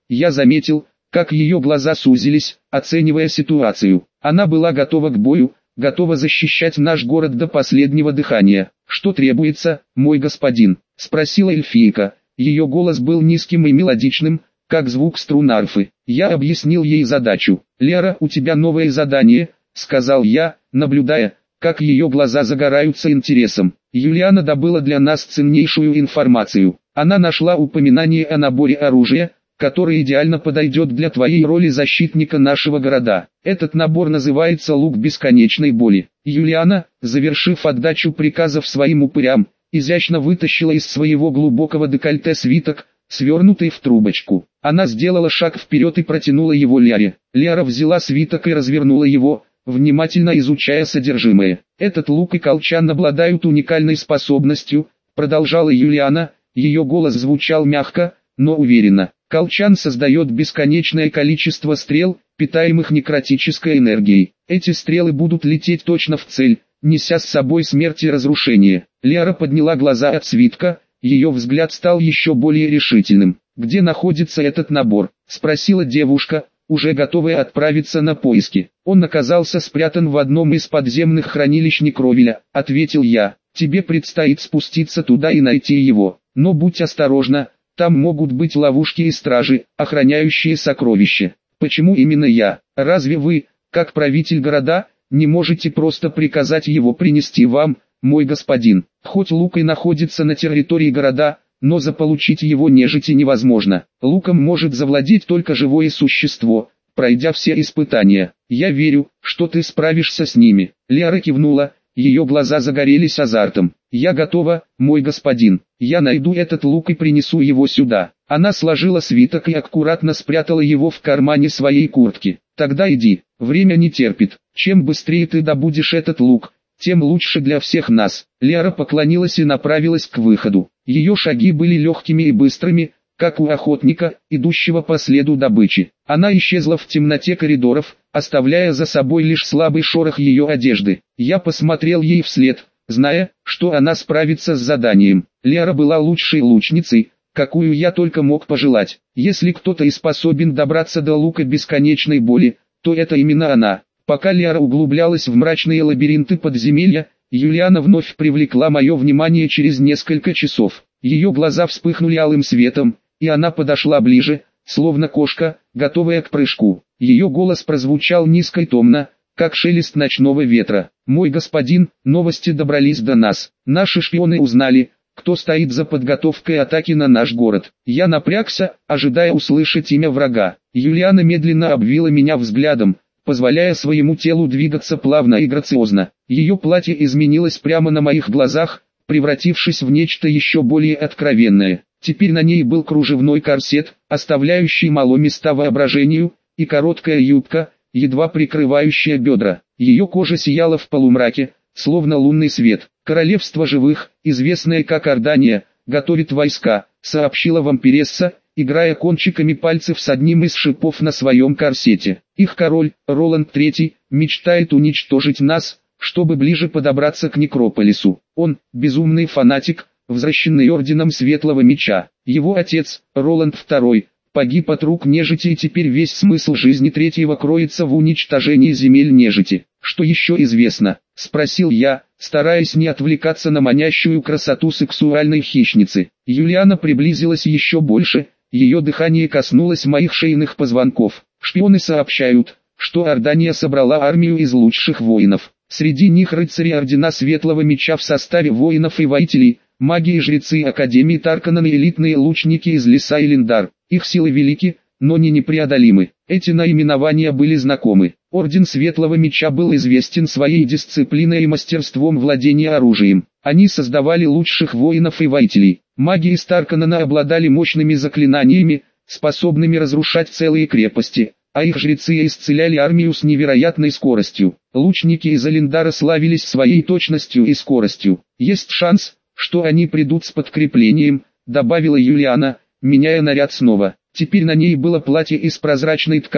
Я заметил, как ее глаза сузились, оценивая ситуацию. Она была готова к бою, готова защищать наш город до последнего дыхания. «Что требуется, мой господин?» — спросила эльфийка. Ее голос был низким и мелодичным, как звук струн арфы. Я объяснил ей задачу. «Лера, у тебя новое задание», — сказал я, наблюдая, как ее глаза загораются интересом. Юлиана добыла для нас ценнейшую информацию. Она нашла упоминание о наборе оружия, который идеально подойдет для твоей роли защитника нашего города. Этот набор называется «Лук бесконечной боли». Юлиана, завершив отдачу приказов своим упырям, изящно вытащила из своего глубокого декольте свиток, свернутый в трубочку. Она сделала шаг вперед и протянула его Лере. Лера взяла свиток и развернула его, внимательно изучая содержимое. «Этот лук и колчан обладают уникальной способностью», продолжала Юлиана, ее голос звучал мягко, но уверенно. «Колчан создает бесконечное количество стрел, питаемых некротической энергией. Эти стрелы будут лететь точно в цель, неся с собой смерть и разрушение». Лера подняла глаза от свитка, ее взгляд стал еще более решительным. «Где находится этот набор?» — спросила девушка, уже готовая отправиться на поиски. «Он оказался спрятан в одном из подземных хранилищ Некровеля», — ответил я. «Тебе предстоит спуститься туда и найти его. Но будь осторожна, там могут быть ловушки и стражи, охраняющие сокровища». «Почему именно я? Разве вы, как правитель города, не можете просто приказать его принести вам, мой господин? Хоть лук и находится на территории города, но заполучить его нежити невозможно. Луком может завладеть только живое существо, пройдя все испытания. Я верю, что ты справишься с ними». Лера кивнула, ее глаза загорелись азартом. «Я готова, мой господин. Я найду этот лук и принесу его сюда». Она сложила свиток и аккуратно спрятала его в кармане своей куртки. «Тогда иди, время не терпит. Чем быстрее ты добудешь этот лук, тем лучше для всех нас». Лера поклонилась и направилась к выходу. Ее шаги были легкими и быстрыми, как у охотника, идущего по следу добычи. Она исчезла в темноте коридоров, оставляя за собой лишь слабый шорох ее одежды. Я посмотрел ей вслед, зная, что она справится с заданием. Лера была лучшей лучницей, какую я только мог пожелать. Если кто-то и способен добраться до лука бесконечной боли, то это именно она. Пока Лера углублялась в мрачные лабиринты подземелья, Юлиана вновь привлекла мое внимание через несколько часов. Ее глаза вспыхнули алым светом, и она подошла ближе, словно кошка, готовая к прыжку. Ее голос прозвучал низко и томно, как шелест ночного ветра. «Мой господин, новости добрались до нас. Наши шпионы узнали, кто стоит за подготовкой атаки на наш город». Я напрягся, ожидая услышать имя врага. Юлиана медленно обвила меня взглядом, позволяя своему телу двигаться плавно и грациозно. Ее платье изменилось прямо на моих глазах, превратившись в нечто еще более откровенное. Теперь на ней был кружевной корсет, оставляющий мало места воображению, и короткая юбка, едва прикрывающая бедра. Ее кожа сияла в полумраке, словно лунный свет. «Королевство живых, известное как Ордания, готовит войска», — сообщила вампиресса, играя кончиками пальцев с одним из шипов на своем корсете. «Их король, Роланд третий, мечтает уничтожить нас, чтобы ближе подобраться к Некрополису. Он – безумный фанатик, взращенный орденом Светлого Меча. Его отец, Роланд второй, погиб от рук нежити, и теперь весь смысл жизни третьего кроется в уничтожении земель нежити. Что еще известно?» – спросил я, стараясь не отвлекаться на манящую красоту сексуальной хищницы. Юлиана приблизилась еще больше, ее дыхание коснулось моих шейных позвонков. «Шпионы сообщают, что Ордания собрала армию из лучших воинов. Среди них рыцари Ордена Светлого Меча в составе воинов и воителей, маги и жрецы Академии Тарканан и элитные лучники из Леса Элиндар. Их силы велики, но не непреодолимы». Эти наименования были знакомы. Орден Светлого Меча был известен своей дисциплиной и мастерством владения оружием. Они создавали лучших воинов и воителей. Маги из Тарканана обладали мощными заклинаниями, способными разрушать целые крепости, а их жрецы исцеляли армию с невероятной скоростью. Лучники из Элиндара славились своей точностью и скоростью. «Есть шанс, что они придут с подкреплением», — добавила Юлиана, меняя наряд снова. Теперь на ней было платье из прозрачной ткани,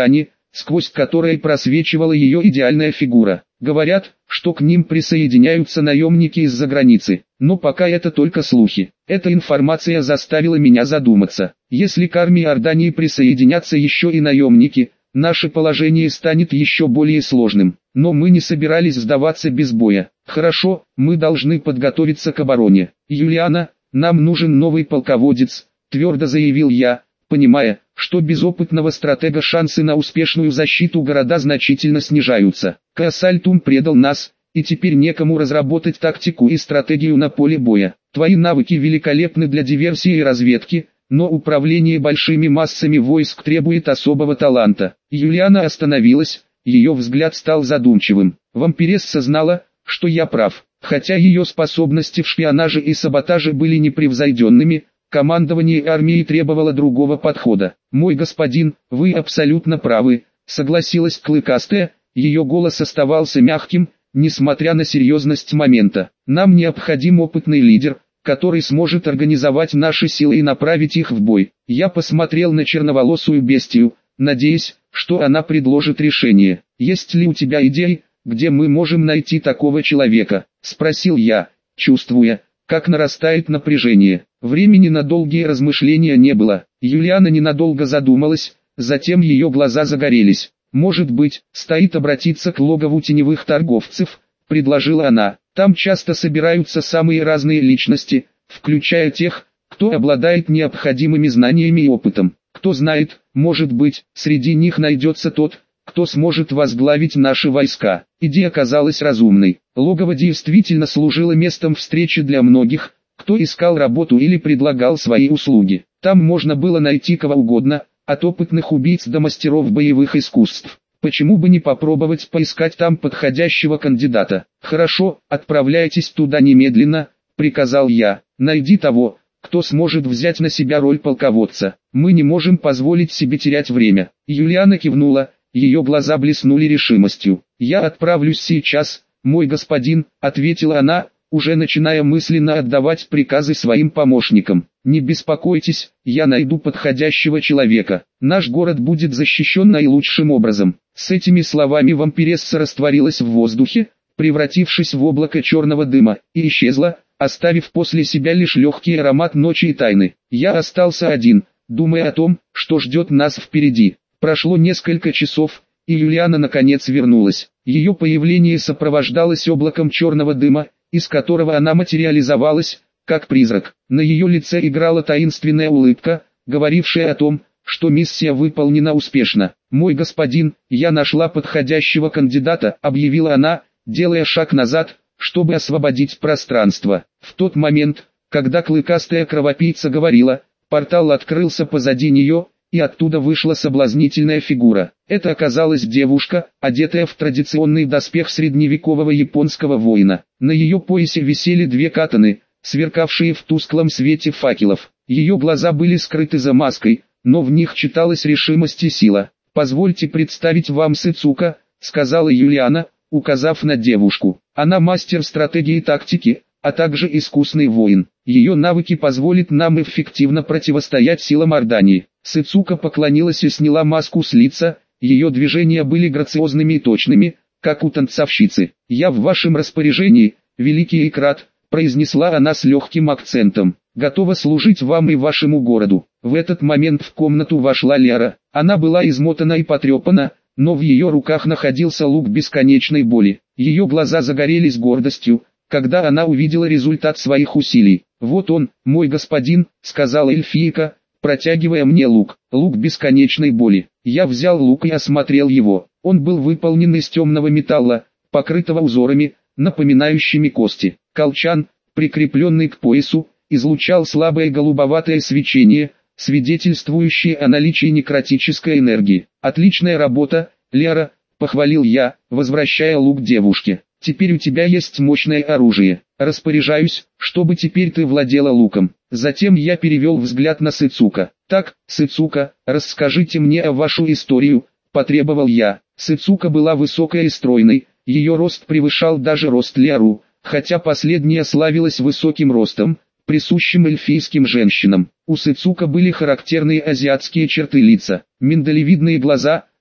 сквозь которое просвечивала ее идеальная фигура. Говорят, что к ним присоединяются наемники из-за границы, но пока это только слухи. Эта информация заставила меня задуматься. Если к армии Иордании присоединятся еще и наемники, наше положение станет еще более сложным. Но мы не собирались сдаваться без боя. Хорошо, мы должны подготовиться к обороне. Юлиана, нам нужен новый полководец, твердо заявил я, понимая, что без опытного стратега шансы на успешную защиту города значительно снижаются. Каасальтум предал нас, и теперь некому разработать тактику и стратегию на поле боя. Твои навыки великолепны для диверсии и разведки, но управление большими массами войск требует особого таланта. Юлиана остановилась, ее взгляд стал задумчивым. Вампиресса знала, что я прав, хотя ее способности в шпионаже и саботаже были непревзойденными. Командование армией требовало другого подхода. «Мой господин, вы абсолютно правы», — согласилась Клыкастая, ее голос оставался мягким, несмотря на серьезность момента. «Нам необходим опытный лидер, который сможет организовать наши силы и направить их в бой». Я посмотрел на черноволосую бестию, надеясь, что она предложит решение. «Есть ли у тебя идеи, где мы можем найти такого человека?» — спросил я, чувствуя, как нарастает напряжение. Времени на долгие размышления не было. Юлиана ненадолго задумалась, затем ее глаза загорелись. «Может быть, стоит обратиться к логову теневых торговцев», — предложила она. «Там часто собираются самые разные личности, включая тех, кто обладает необходимыми знаниями и опытом. Кто знает, может быть, среди них найдется тот, кто сможет возглавить наши войска». Идея казалась разумной. Логово действительно служило местом встречи для многих, кто искал работу или предлагал свои услуги. Там можно было найти кого угодно, от опытных убийц до мастеров боевых искусств. Почему бы не попробовать поискать там подходящего кандидата? «Хорошо, отправляйтесь туда немедленно», — приказал я. «Найди того, кто сможет взять на себя роль полководца. Мы не можем позволить себе терять время». Юлиана кивнула, ее глаза блеснули решимостью. «Я отправлюсь сейчас, мой господин», — ответила она, уже начиная мысленно отдавать приказы своим помощникам. «Не беспокойтесь, я найду подходящего человека. Наш город будет защищен наилучшим образом». С этими словами вампиресса растворилась в воздухе, превратившись в облако черного дыма, и исчезла, оставив после себя лишь легкий аромат ночи и тайны. Я остался один, думая о том, что ждет нас впереди. Прошло несколько часов, и Юлиана наконец вернулась. Ее появление сопровождалось облаком черного дыма, из которого она материализовалась, как призрак. На ее лице играла таинственная улыбка, говорившая о том, что миссия выполнена успешно. «Мой господин, я нашла подходящего кандидата», — объявила она, делая шаг назад, чтобы освободить пространство. В тот момент, когда клыкастая кровопийца говорила, портал открылся позади нее, и оттуда вышла соблазнительная фигура. Это оказалась девушка, одетая в традиционный доспех средневекового японского воина. На ее поясе висели две катаны, сверкавшие в тусклом свете факелов. Ее глаза были скрыты за маской, но в них читалась решимость и сила. «Позвольте представить вам Сыцука», — сказала Юлиана, указав на девушку. «Она мастер стратегии и тактики, а также искусный воин. Ее навыки позволят нам эффективно противостоять силам Иордании». Сыцука поклонилась и сняла маску с лица, ее движения были грациозными и точными, как у танцовщицы. «Я в вашем распоряжении, великий Икрат», — произнесла она с легким акцентом. «Готова служить вам и вашему городу». В этот момент в комнату вошла Лера. Она была измотана и потрепана, но в ее руках находился лук бесконечной боли. Ее глаза загорелись гордостью, когда она увидела результат своих усилий. «Вот он, мой господин», — сказала эльфийка, протягивая мне лук. Лук бесконечной боли. Я взял лук и осмотрел его. Он был выполнен из темного металла, покрытого узорами, напоминающими кости. Колчан, прикрепленный к поясу, излучал слабое голубоватое свечение, свидетельствующее о наличии некротической энергии. «Отличная работа, Лера», — похвалил я, возвращая лук девушке. «Теперь у тебя есть мощное оружие. Распоряжаюсь, чтобы теперь ты владела луком». Затем я перевел взгляд на Сыцука. «Так, Сыцука, расскажите мне о вашу историю», — потребовал я. Сыцука была высокой и стройной, ее рост превышал даже рост Леру, хотя последняя славилась высоким ростом, присущим эльфийским женщинам. У Сыцука были характерные азиатские черты лица, миндалевидные глаза,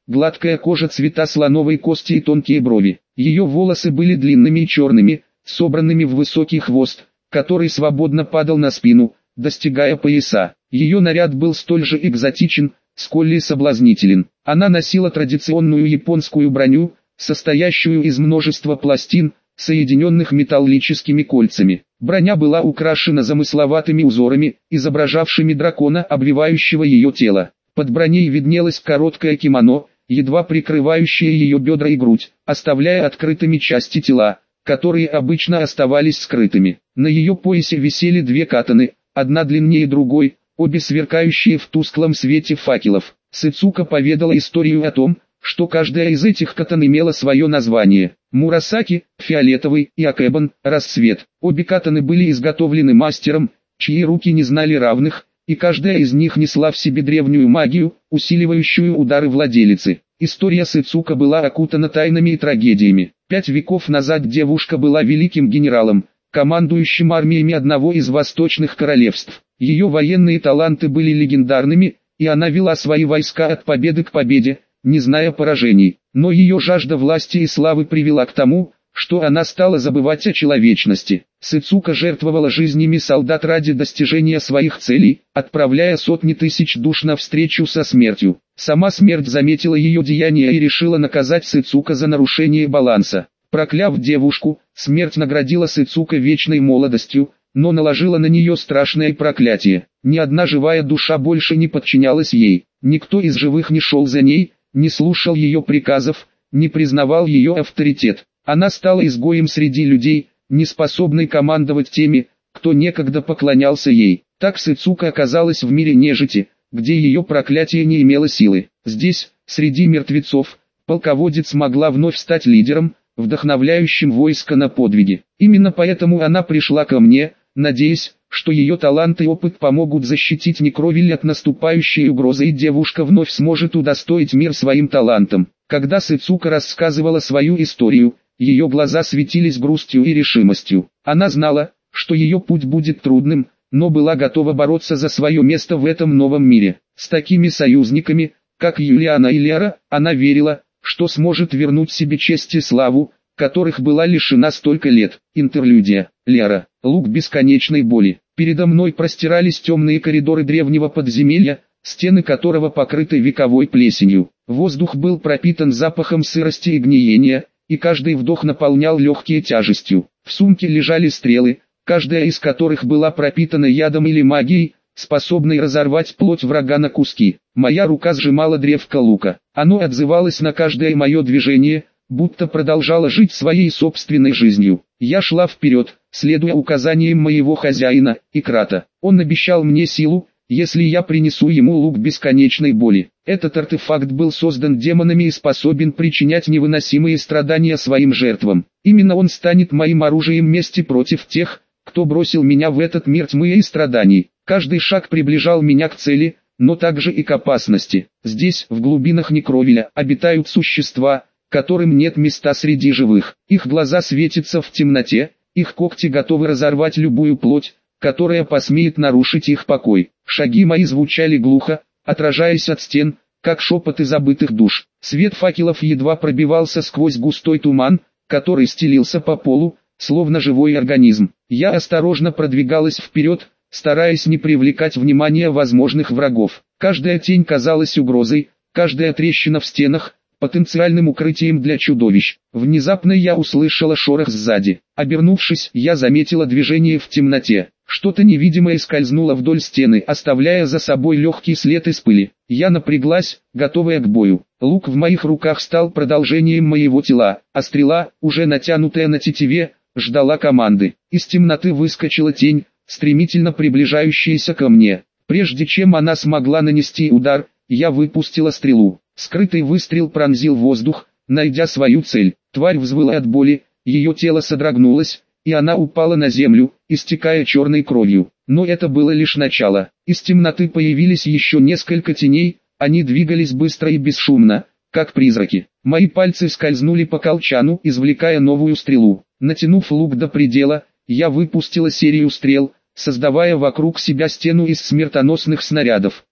гладкая кожа цвета слоновой кости и тонкие брови. Ее волосы были длинными и черными, собранными в высокий хвост, который свободно падал на спину, достигая пояса. Ее наряд был столь же экзотичен, сколь и соблазнителен. Она носила традиционную японскую броню, состоящую из множества пластин, соединенных металлическими кольцами. Броня была украшена замысловатыми узорами, изображавшими дракона, обвивающего ее тело. Под броней виднелось короткое кимоно, едва прикрывающее ее бедра и грудь, оставляя открытыми части тела, которые обычно оставались скрытыми. На ее поясе висели две катаны, одна длиннее другой, обе сверкающие в тусклом свете факелов. Сэцука поведала историю о том, что каждая из этих катан имела свое название. Мурасаки – фиолетовый, и Акэбан – рассвет. Обе катаны были изготовлены мастером, чьи руки не знали равных, и каждая из них несла в себе древнюю магию, усиливающую удары владелицы. История Сэцука была окутана тайнами и трагедиями. Пять веков назад девушка была великим генералом, командующим армиями одного из восточных королевств. Ее военные таланты были легендарными, и она вела свои войска от победы к победе, не зная поражений. Но ее жажда власти и славы привела к тому, что она стала забывать о человечности. Сэцука жертвовала жизнями солдат ради достижения своих целей, отправляя сотни тысяч душ навстречу со смертью. Сама смерть заметила ее деяния и решила наказать Сэцука за нарушение баланса. Прокляв девушку, смерть наградила Сэцука вечной молодостью, но наложила на нее страшное проклятие. Ни одна живая душа больше не подчинялась ей. Никто из живых не шел за ней, не слушал ее приказов, не признавал ее авторитет. Она стала изгоем среди людей, не способной командовать теми, кто некогда поклонялся ей. Так Сэцука оказалась в мире нежити, где ее проклятие не имело силы. Здесь, среди мертвецов, полководец могла вновь стать лидером, вдохновляющим войско на подвиги. Именно поэтому она пришла ко мне, надеясь, что ее талант и опыт помогут защитить Некровиль от наступающей угрозы, и девушка вновь сможет удостоить мир своим талантом. Когда Сэцука рассказывала свою историю, ее глаза светились грустью и решимостью. Она знала, что ее путь будет трудным, но была готова бороться за свое место в этом новом мире. С такими союзниками, как Юлиана и Лера, она верила, что сможет вернуть себе честь и славу, которых была лишена столько лет. Интерлюдия. Лера. Луг бесконечной боли. Передо мной простирались темные коридоры древнего подземелья, стены которого покрыты вековой плесенью. Воздух был пропитан запахом сырости и гниения, и каждый вдох наполнял легкие тяжестью. В сумке лежали стрелы, каждая из которых была пропитана ядом или магией, способной разорвать плоть врага на куски. Моя рука сжимала древко лука. Оно отзывалось на каждое мое движение, будто продолжало жить своей собственной жизнью. Я шла вперед, следуя указаниям моего хозяина, Икрата. Он обещал мне силу, если я принесу ему лук бесконечной боли. Этот артефакт был создан демонами и способен причинять невыносимые страдания своим жертвам. Именно он станет моим оружием мести против тех, кто бросил меня в этот мир тьмы и страданий. Каждый шаг приближал меня к цели, но также и к опасности. Здесь, в глубинах Некровиля, обитают существа, которым нет места среди живых. Их глаза светятся в темноте, их когти готовы разорвать любую плоть, которая посмеет нарушить их покой. Шаги мои звучали глухо, отражаясь от стен, как шепоты забытых душ. Свет факелов едва пробивался сквозь густой туман, который стелился по полу, словно живой организм. Я осторожно продвигалась вперед, стараясь не привлекать внимания возможных врагов. Каждая тень казалась угрозой, каждая трещина в стенах — потенциальным укрытием для чудовищ. Внезапно я услышала шорох сзади. Обернувшись, я заметила движение в темноте. Что-то невидимое скользнуло вдоль стены, оставляя за собой легкий след из пыли. Я напряглась, готовая к бою. Лук в моих руках стал продолжением моего тела, а стрела, уже натянутая на тетиве, ждала команды. Из темноты выскочила тень, стремительно приближающаяся ко мне. Прежде чем она смогла нанести удар, я выпустила стрелу. Скрытый выстрел пронзил воздух, найдя свою цель. Тварь взвыла от боли, ее тело содрогнулось, и она упала на землю, истекая черной кровью. Но это было лишь начало. Из темноты появились еще несколько теней, они двигались быстро и бесшумно, как призраки. Мои пальцы скользнули по колчану, извлекая новую стрелу. Натянув лук до предела, я выпустила серию стрел, создавая вокруг себя стену из смертоносных снарядов.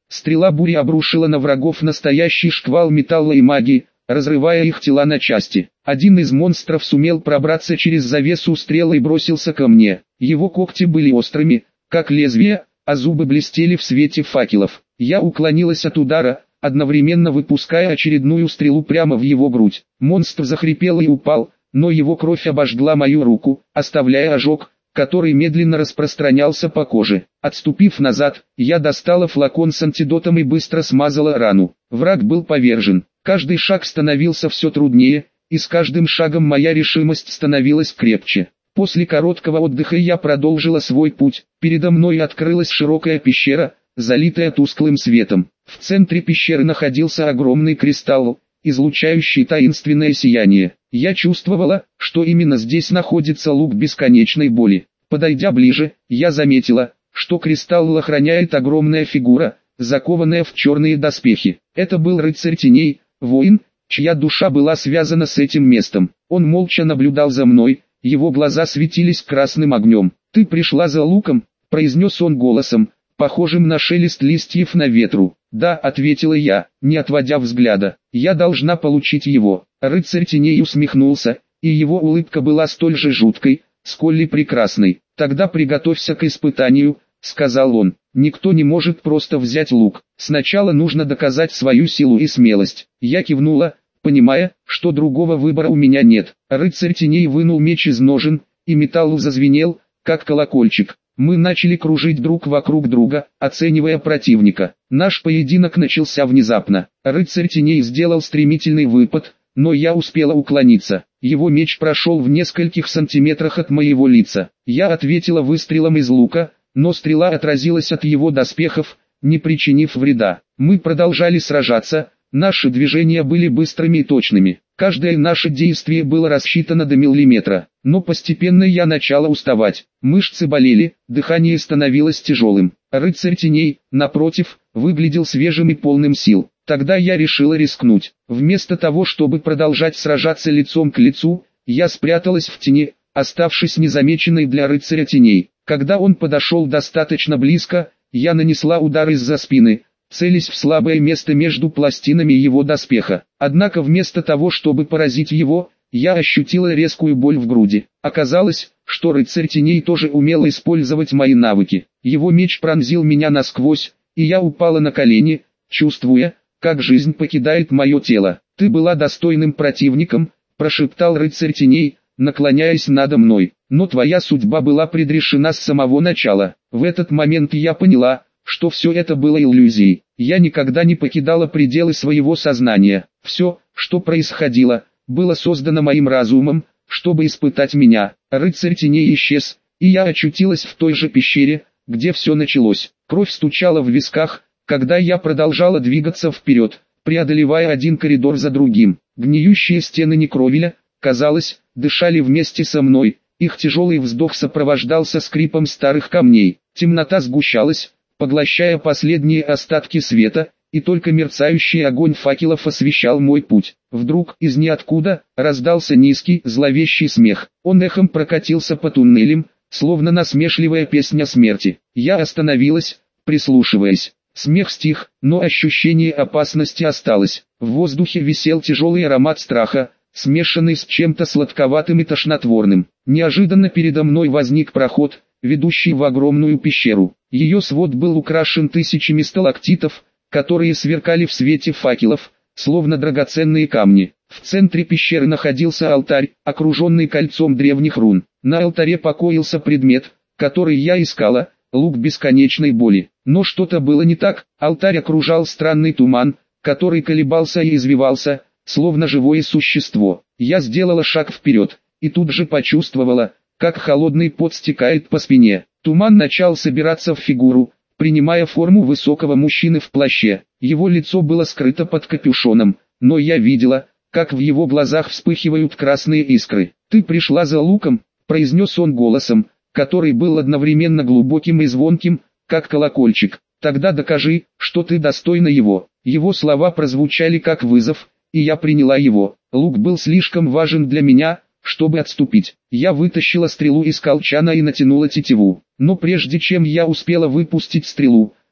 Стрела бури обрушила на врагов настоящий шквал металла и магии, разрывая их тела на части. Один из монстров сумел пробраться через завесу стрел и бросился ко мне. Его когти были острыми, как лезвия, а зубы блестели в свете факелов. Я уклонилась от удара, одновременно выпуская очередную стрелу прямо в его грудь. Монстр захрипел и упал, но его кровь обожгла мою руку, оставляя ожог, который медленно распространялся по коже. Отступив назад, я достала флакон с антидотом и быстро смазала рану. Враг был повержен. Каждый шаг становился все труднее, и с каждым шагом моя решимость становилась крепче. После короткого отдыха я продолжила свой путь. Передо мной открылась широкая пещера, залитая тусклым светом. В центре пещеры находился огромный кристалл, излучающий таинственное сияние. Я чувствовала, что именно здесь находится лук бесконечной боли. Подойдя ближе, я заметила, что кристалл охраняет огромная фигура, закованная в черные доспехи. Это был рыцарь теней, воин, чья душа была связана с этим местом. Он молча наблюдал за мной, его глаза светились красным огнем. «Ты пришла за луком?» – произнес он голосом, похожим на шелест листьев на ветру. «Да», — ответила я, не отводя взгляда, — «я должна получить его». Рыцарь теней усмехнулся, и его улыбка была столь же жуткой, сколь и прекрасной. «Тогда приготовься к испытанию», — сказал он. «Никто не может просто взять лук. Сначала нужно доказать свою силу и смелость». Я кивнула, понимая, что другого выбора у меня нет. Рыцарь теней вынул меч из ножен, и металл зазвенел, как колокольчик. Мы начали кружить друг вокруг друга, оценивая противника. Наш поединок начался внезапно. Рыцарь теней сделал стремительный выпад, но я успела уклониться. Его меч прошел в нескольких сантиметрах от моего лица. Я ответила выстрелом из лука, но стрела отразилась от его доспехов, не причинив вреда. Мы продолжали сражаться, наши движения были быстрыми и точными. Каждое наше действие было рассчитано до миллиметра, но постепенно я начала уставать. Мышцы болели, дыхание становилось тяжелым. Рыцарь теней, напротив, выглядел свежим и полным сил. Тогда я решила рискнуть. Вместо того, чтобы продолжать сражаться лицом к лицу, я спряталась в тени, оставшись незамеченной для рыцаря теней. Когда он подошел достаточно близко, я нанесла удар из-за спины, целясь в слабое место между пластинами его доспеха. Однако вместо того, чтобы поразить его, я ощутила резкую боль в груди. Оказалось, что рыцарь теней тоже умел использовать мои навыки. Его меч пронзил меня насквозь, и я упала на колени, чувствуя, как жизнь покидает мое тело. «Ты была достойным противником», – прошептал рыцарь теней, наклоняясь надо мной. «Но твоя судьба была предрешена с самого начала». В этот момент я поняла, что все это было иллюзией. Я никогда не покидала пределы своего сознания. Все, что происходило, было создано моим разумом, чтобы испытать меня. Рыцарь теней исчез, и я очутилась в той же пещере, где все началось. Кровь стучала в висках, когда я продолжала двигаться вперед, преодолевая один коридор за другим. Гниющие стены некровеля, казалось, дышали вместе со мной. Их тяжелый вздох сопровождался скрипом старых камней. Темнота сгущалась, поглощая последние остатки света, и только мерцающий огонь факелов освещал мой путь. Вдруг из ниоткуда раздался низкий, зловещий смех. Он эхом прокатился по туннелям, словно насмешливая песня смерти. Я остановилась, прислушиваясь. Смех стих, но ощущение опасности осталось. В воздухе висел тяжелый аромат страха, смешанный с чем-то сладковатым и тошнотворным. Неожиданно передо мной возник проход, ведущий в огромную пещеру. Ее свод был украшен тысячами сталактитов, которые сверкали в свете факелов, словно драгоценные камни. В центре пещеры находился алтарь, окруженный кольцом древних рун. На алтаре покоился предмет, который я искала, лук бесконечной боли. Но что-то было не так. Алтарь окружал странный туман, который колебался и извивался, словно живое существо. Я сделала шаг вперед, и тут же почувствовала, как холодный пот стекает по спине. Туман начал собираться в фигуру, принимая форму высокого мужчины в плаще. Его лицо было скрыто под капюшоном, но я видела, как в его глазах вспыхивают красные искры. «Ты пришла за луком», — произнес он голосом, который был одновременно глубоким и звонким, как колокольчик. «Тогда докажи, что ты достойна его». Его слова прозвучали как вызов, и я приняла его. Лук был слишком важен для меня, чтобы отступить. Я вытащила стрелу из колчана и натянула тетиву. Но прежде чем я успела выпустить стрелу,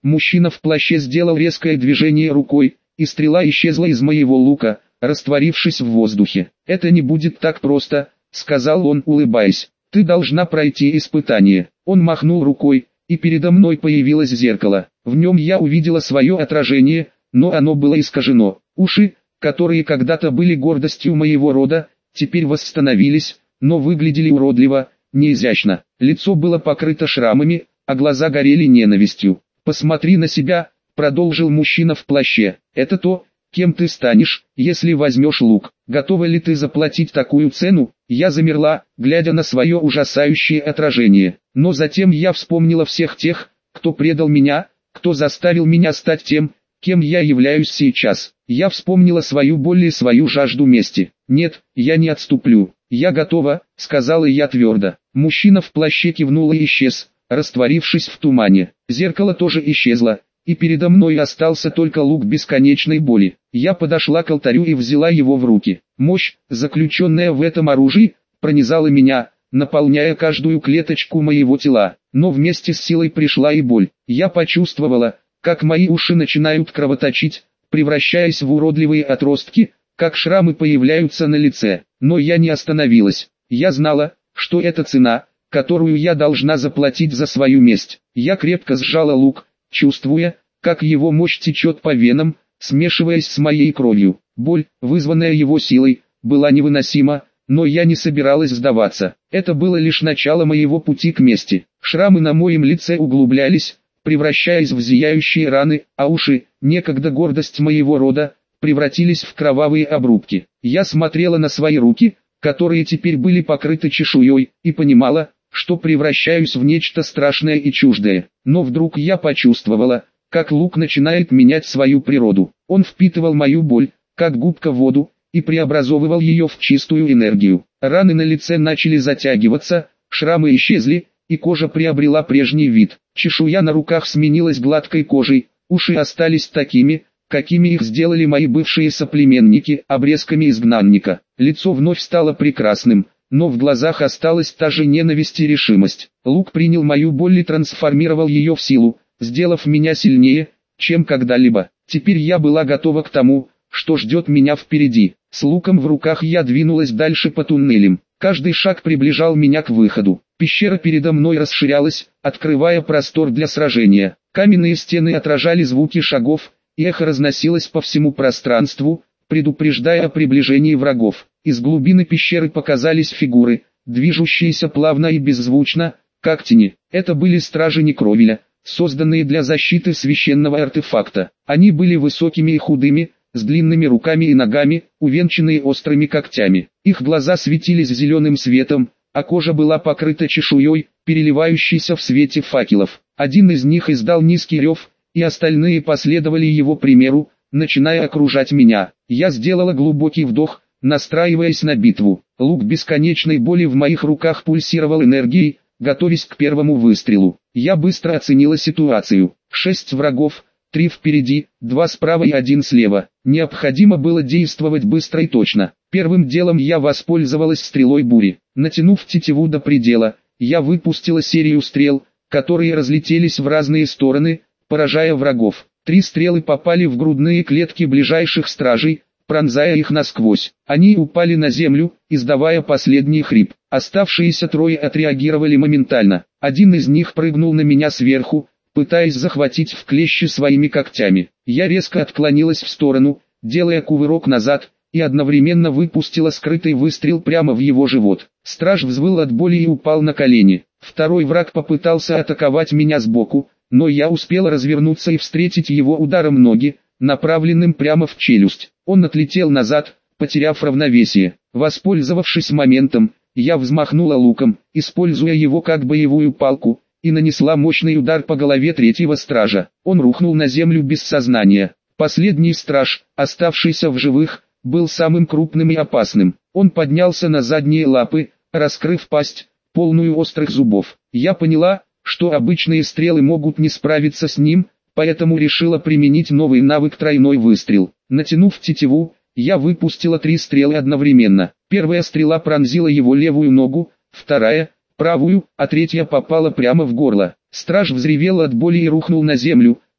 Мужчина в плаще сделал резкое движение рукой, и стрела исчезла из моего лука, растворившись в воздухе. «Это не будет так просто», — сказал он, улыбаясь. «Ты должна пройти испытание». Он махнул рукой, и передо мной появилось зеркало. В нем я увидела свое отражение, но оно было искажено. Уши, которые когда-то были гордостью моего рода, теперь восстановились, но выглядели уродливо, неизящно. Лицо было покрыто шрамами, а глаза горели ненавистью. «Посмотри на себя», — продолжил мужчина в плаще. «Это то, кем ты станешь, если возьмешь лук. Готова ли ты заплатить такую цену?» Я замерла, глядя на свое ужасающее отражение. Но затем я вспомнила всех тех, кто предал меня, кто заставил меня стать тем, кем я являюсь сейчас. Я вспомнила свою боль и свою жажду мести. «Нет, я не отступлю. Я готова», — сказала я твердо. Мужчина в плаще кивнул и исчез, растворившись в тумане. Зеркало тоже исчезло, и передо мной остался только лук бесконечной боли. Я подошла к алтарю и взяла его в руки. Мощь, заключенная в этом оружии, пронизала меня, наполняя каждую клеточку моего тела. Но вместе с силой пришла и боль. Я почувствовала, как мои уши начинают кровоточить, превращаясь в уродливые отростки, как шрамы появляются на лице. Но я не остановилась. Я знала, что это цена, которую я должна заплатить за свою месть. Я крепко сжала лук, чувствуя, как его мощь течет по венам, смешиваясь с моей кровью. Боль, вызванная его силой, была невыносима, но я не собиралась сдаваться. Это было лишь начало моего пути к мести. Шрамы на моем лице углублялись, превращаясь в зияющие раны, а уши, некогда гордость моего рода, превратились в кровавые обрубки. Я смотрела на свои руки, которые теперь были покрыты чешуей, и понимала, что превращаюсь в нечто страшное и чуждое. Но вдруг я почувствовала, как лук начинает менять свою природу. Он впитывал мою боль, как губка воду, и преобразовывал ее в чистую энергию. Раны на лице начали затягиваться, шрамы исчезли, и кожа приобрела прежний вид. Чешуя на руках сменилась гладкой кожей, уши остались такими, какими их сделали мои бывшие соплеменники, обрезками изгнанника. Лицо вновь стало прекрасным, но в глазах осталась та же ненависть и решимость. Лук принял мою боль и трансформировал ее в силу, сделав меня сильнее, чем когда-либо. Теперь я была готова к тому, что ждет меня впереди. С луком в руках я двинулась дальше по туннелям. Каждый шаг приближал меня к выходу. Пещера передо мной расширялась, открывая простор для сражения. Каменные стены отражали звуки шагов, и эхо разносилось по всему пространству, предупреждая о приближении врагов. Из глубины пещеры показались фигуры, движущиеся плавно и беззвучно, как тени. Это были стражи Некровеля, созданные для защиты священного артефакта. Они были высокими и худыми, с длинными руками и ногами, увенчанные острыми когтями. Их глаза светились зеленым светом, а кожа была покрыта чешуей, переливающейся в свете факелов. Один из них издал низкий рев, и остальные последовали его примеру, начиная окружать меня. Я сделала глубокий вдох, настраиваясь на битву. Лук бесконечной боли в моих руках пульсировал энергией, готовясь к первому выстрелу. Я быстро оценила ситуацию. Шесть врагов, три впереди, два справа и один слева. Необходимо было действовать быстро и точно. Первым делом я воспользовалась стрелой бури. Натянув тетиву до предела, я выпустила серию стрел, которые разлетелись в разные стороны, поражая врагов. Три стрелы попали в грудные клетки ближайших стражей, пронзая их насквозь. Они упали на землю, издавая последний хрип. Оставшиеся трое отреагировали моментально. Один из них прыгнул на меня сверху, пытаясь захватить в клещи своими когтями. Я резко отклонилась в сторону, делая кувырок назад, и одновременно выпустила скрытый выстрел прямо в его живот. Страж взвыл от боли и упал на колени. Второй враг попытался атаковать меня сбоку, но я успела развернуться и встретить его ударом ноги, направленным прямо в челюсть. Он отлетел назад, потеряв равновесие. Воспользовавшись моментом, я взмахнула луком, используя его как боевую палку, и нанесла мощный удар по голове третьего стража. Он рухнул на землю без сознания. Последний страж, оставшийся в живых, был самым крупным и опасным. Он поднялся на задние лапы, раскрыв пасть, полную острых зубов. Я поняла, что обычные стрелы могут не справиться с ним, поэтому решила применить новый навык тройной выстрел. Натянув тетиву, я выпустила три стрелы одновременно. Первая стрела пронзила его левую ногу, вторая – правую, а третья попала прямо в горло. Страж взревел от боли и рухнул на землю,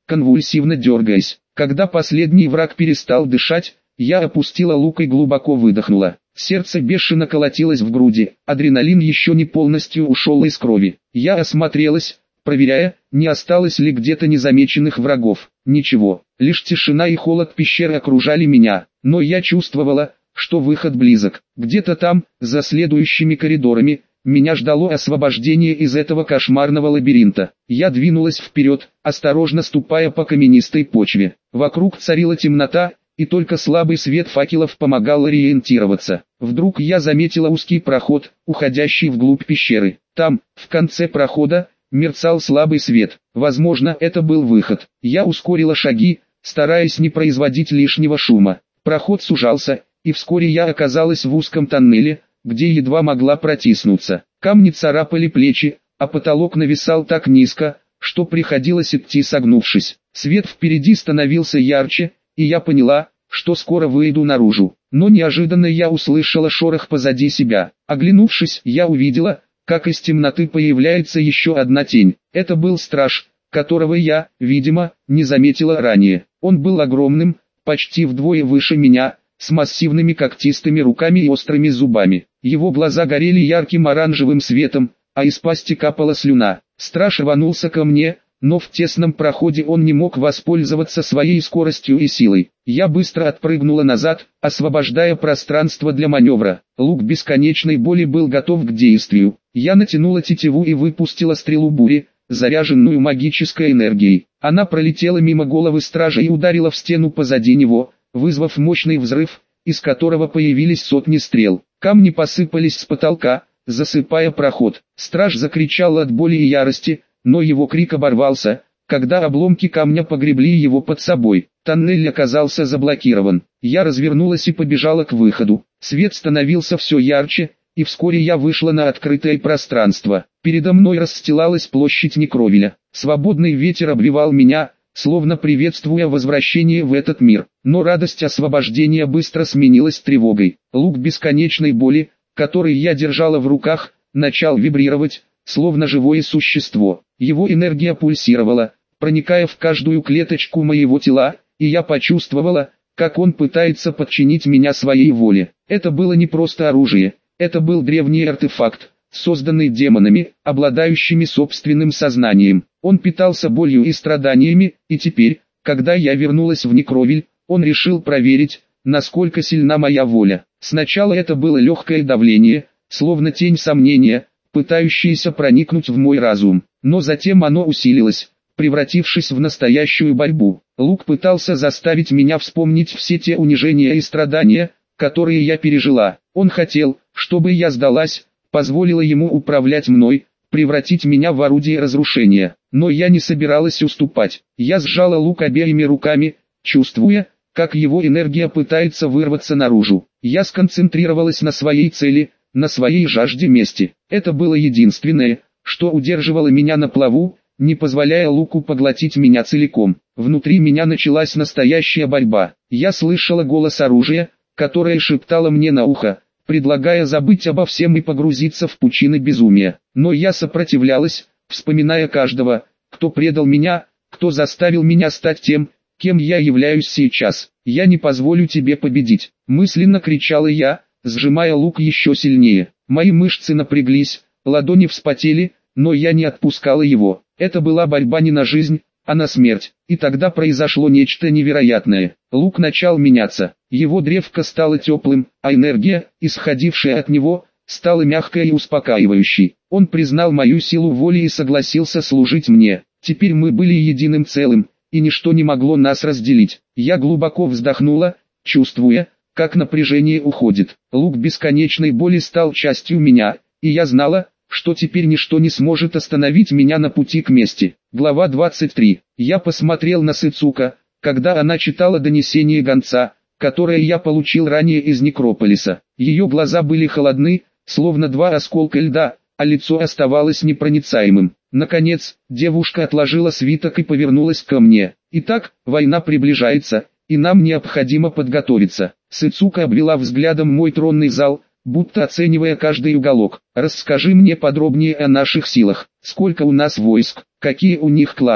конвульсивно дергаясь. Когда последний враг перестал дышать, я опустила лук и глубоко выдохнула. Сердце бешено колотилось в груди, адреналин еще не полностью ушел из крови. Я осмотрелась, проверяя, не осталось ли где-то незамеченных врагов. Ничего, лишь тишина и холод пещеры окружали меня, но я чувствовала, что выход близок. Где-то там, за следующими коридорами, меня ждало освобождение из этого кошмарного лабиринта. Я двинулась вперед, осторожно ступая по каменистой почве. Вокруг царила темнота, и только слабый свет факелов помогал ориентироваться. Вдруг я заметила узкий проход, уходящий вглубь пещеры. Там, в конце прохода, мерцал слабый свет. Возможно, это был выход. Я ускорила шаги, стараясь не производить лишнего шума. Проход сужался, и вскоре я оказалась в узком тоннеле, где едва могла протиснуться. Камни царапали плечи, а потолок нависал так низко, что приходилось идти согнувшись. Свет впереди становился ярче, и я поняла, что скоро выйду наружу. Но неожиданно я услышала шорох позади себя. Оглянувшись, я увидела, как из темноты появляется еще одна тень. Это был страж, которого я, видимо, не заметила ранее. Он был огромным, почти вдвое выше меня, с массивными когтистыми руками и острыми зубами. Его глаза горели ярким оранжевым светом, а из пасти капала слюна. Страж рванулся ко мне, но в тесном проходе он не мог воспользоваться своей скоростью и силой. Я быстро отпрыгнула назад, освобождая пространство для маневра. Лук бесконечной боли был готов к действию. Я натянула тетиву и выпустила стрелу бури, заряженную магической энергией. Она пролетела мимо головы стража и ударила в стену позади него, вызвав мощный взрыв, из которого появились сотни стрел. Камни посыпались с потолка, засыпая проход. Страж закричал от боли и ярости, но его крик оборвался, когда обломки камня погребли его под собой. Тоннель оказался заблокирован. Я развернулась и побежала к выходу. Свет становился все ярче, и вскоре я вышла на открытое пространство. Передо мной расстилалась площадь Некровеля. Свободный ветер обвивал меня, словно приветствуя возвращение в этот мир. Но радость освобождения быстро сменилась тревогой. Лук бесконечной боли, который я держала в руках, начал вибрировать, словно живое существо. Его энергия пульсировала, проникая в каждую клеточку моего тела, и я почувствовала, как он пытается подчинить меня своей воле. Это было не просто оружие, это был древний артефакт, созданный демонами, обладающими собственным сознанием. Он питался болью и страданиями, и теперь, когда я вернулась в Некровель, он решил проверить, насколько сильна моя воля. Сначала это было легкое давление, словно тень сомнения, пытающаяся проникнуть в мой разум, но затем оно усилилось, превратившись в настоящую борьбу. Лук пытался заставить меня вспомнить все те унижения и страдания, которые я пережила. Он хотел, чтобы я сдалась, позволила ему управлять мной, превратить меня в орудие разрушения. Но я не собиралась уступать. Я сжала лук обеими руками, чувствуя, как его энергия пытается вырваться наружу. Я сконцентрировалась на своей цели, на своей жажде мести. Это было единственное, что удерживало меня на плаву, не позволяя луку поглотить меня целиком. Внутри меня началась настоящая борьба. Я слышала голос оружия, которое шептало мне на ухо, предлагая забыть обо всем и погрузиться в пучины безумия. Но я сопротивлялась, вспоминая каждого, кто предал меня, кто заставил меня стать тем, кем я являюсь сейчас. «Я не позволю тебе победить», — мысленно кричала я, сжимая лук еще сильнее. Мои мышцы напряглись, ладони вспотели, но я не отпускала его. Это была борьба не на жизнь, а на смерть. И тогда произошло нечто невероятное. Лук начал меняться. Его древко стало теплым, а энергия, исходившая от него, стала мягкой и успокаивающей. Он признал мою силу воли и согласился служить мне. Теперь мы были единым целым, и ничто не могло нас разделить. Я глубоко вздохнула, чувствуя, как напряжение уходит. Лук бесконечной боли стал частью меня, и я знала, что теперь ничто не сможет остановить меня на пути к мести. Глава двадцать три. Я посмотрел на Сыцука, когда она читала донесение гонца, которое я получил ранее из Некрополиса. Ее глаза были холодны, словно два осколка льда, а лицо оставалось непроницаемым. Наконец, девушка отложила свиток и повернулась ко мне. «Итак, война приближается, и нам необходимо подготовиться». Сыцука обвела взглядом мой тронный зал, будто оценивая каждый уголок. «Расскажи мне подробнее о наших силах. Сколько у нас войск, какие у них классы,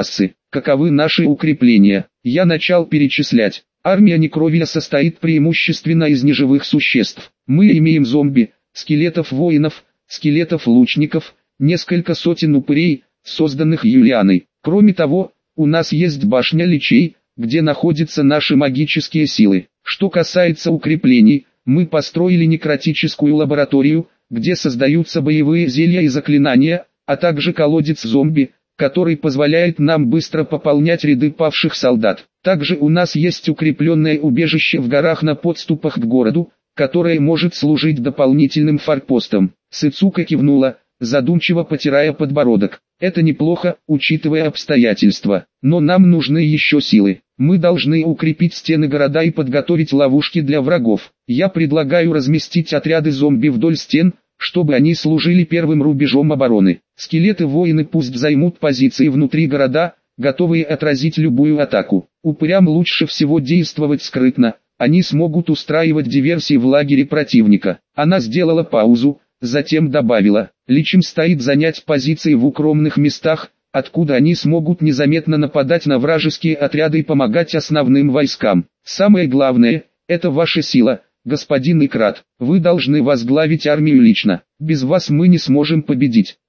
каковы наши укрепления. Я начал перечислять. Армия Некровия состоит преимущественно из неживых существ. Мы имеем зомби, скелетов-воинов, скелетов-лучников, несколько сотен упырей, созданных Юлианой. Кроме того, у нас есть башня личей, где находятся наши магические силы. Что касается укреплений, мы построили некротическую лабораторию, где создаются боевые зелья и заклинания, а также колодец зомби, который позволяет нам быстро пополнять ряды павших солдат. Также у нас есть укрепленное убежище в горах на подступах к городу, которое может служить дополнительным форпостом. Сыцука кивнула, задумчиво потирая подбородок. Это неплохо, учитывая обстоятельства. Но нам нужны еще силы. Мы должны укрепить стены города и подготовить ловушки для врагов. Я предлагаю разместить отряды зомби вдоль стен, чтобы они служили первым рубежом обороны. Скелеты-воины пусть займут позиции внутри города, готовые отразить любую атаку. Упырям лучше всего действовать скрытно, они смогут устраивать диверсии в лагере противника. Она сделала паузу, затем добавила, личим стоит занять позиции в укромных местах, откуда они смогут незаметно нападать на вражеские отряды и помогать основным войскам. Самое главное, это ваша сила, господин Икрат. Вы должны возглавить армию лично. Без вас мы не сможем победить.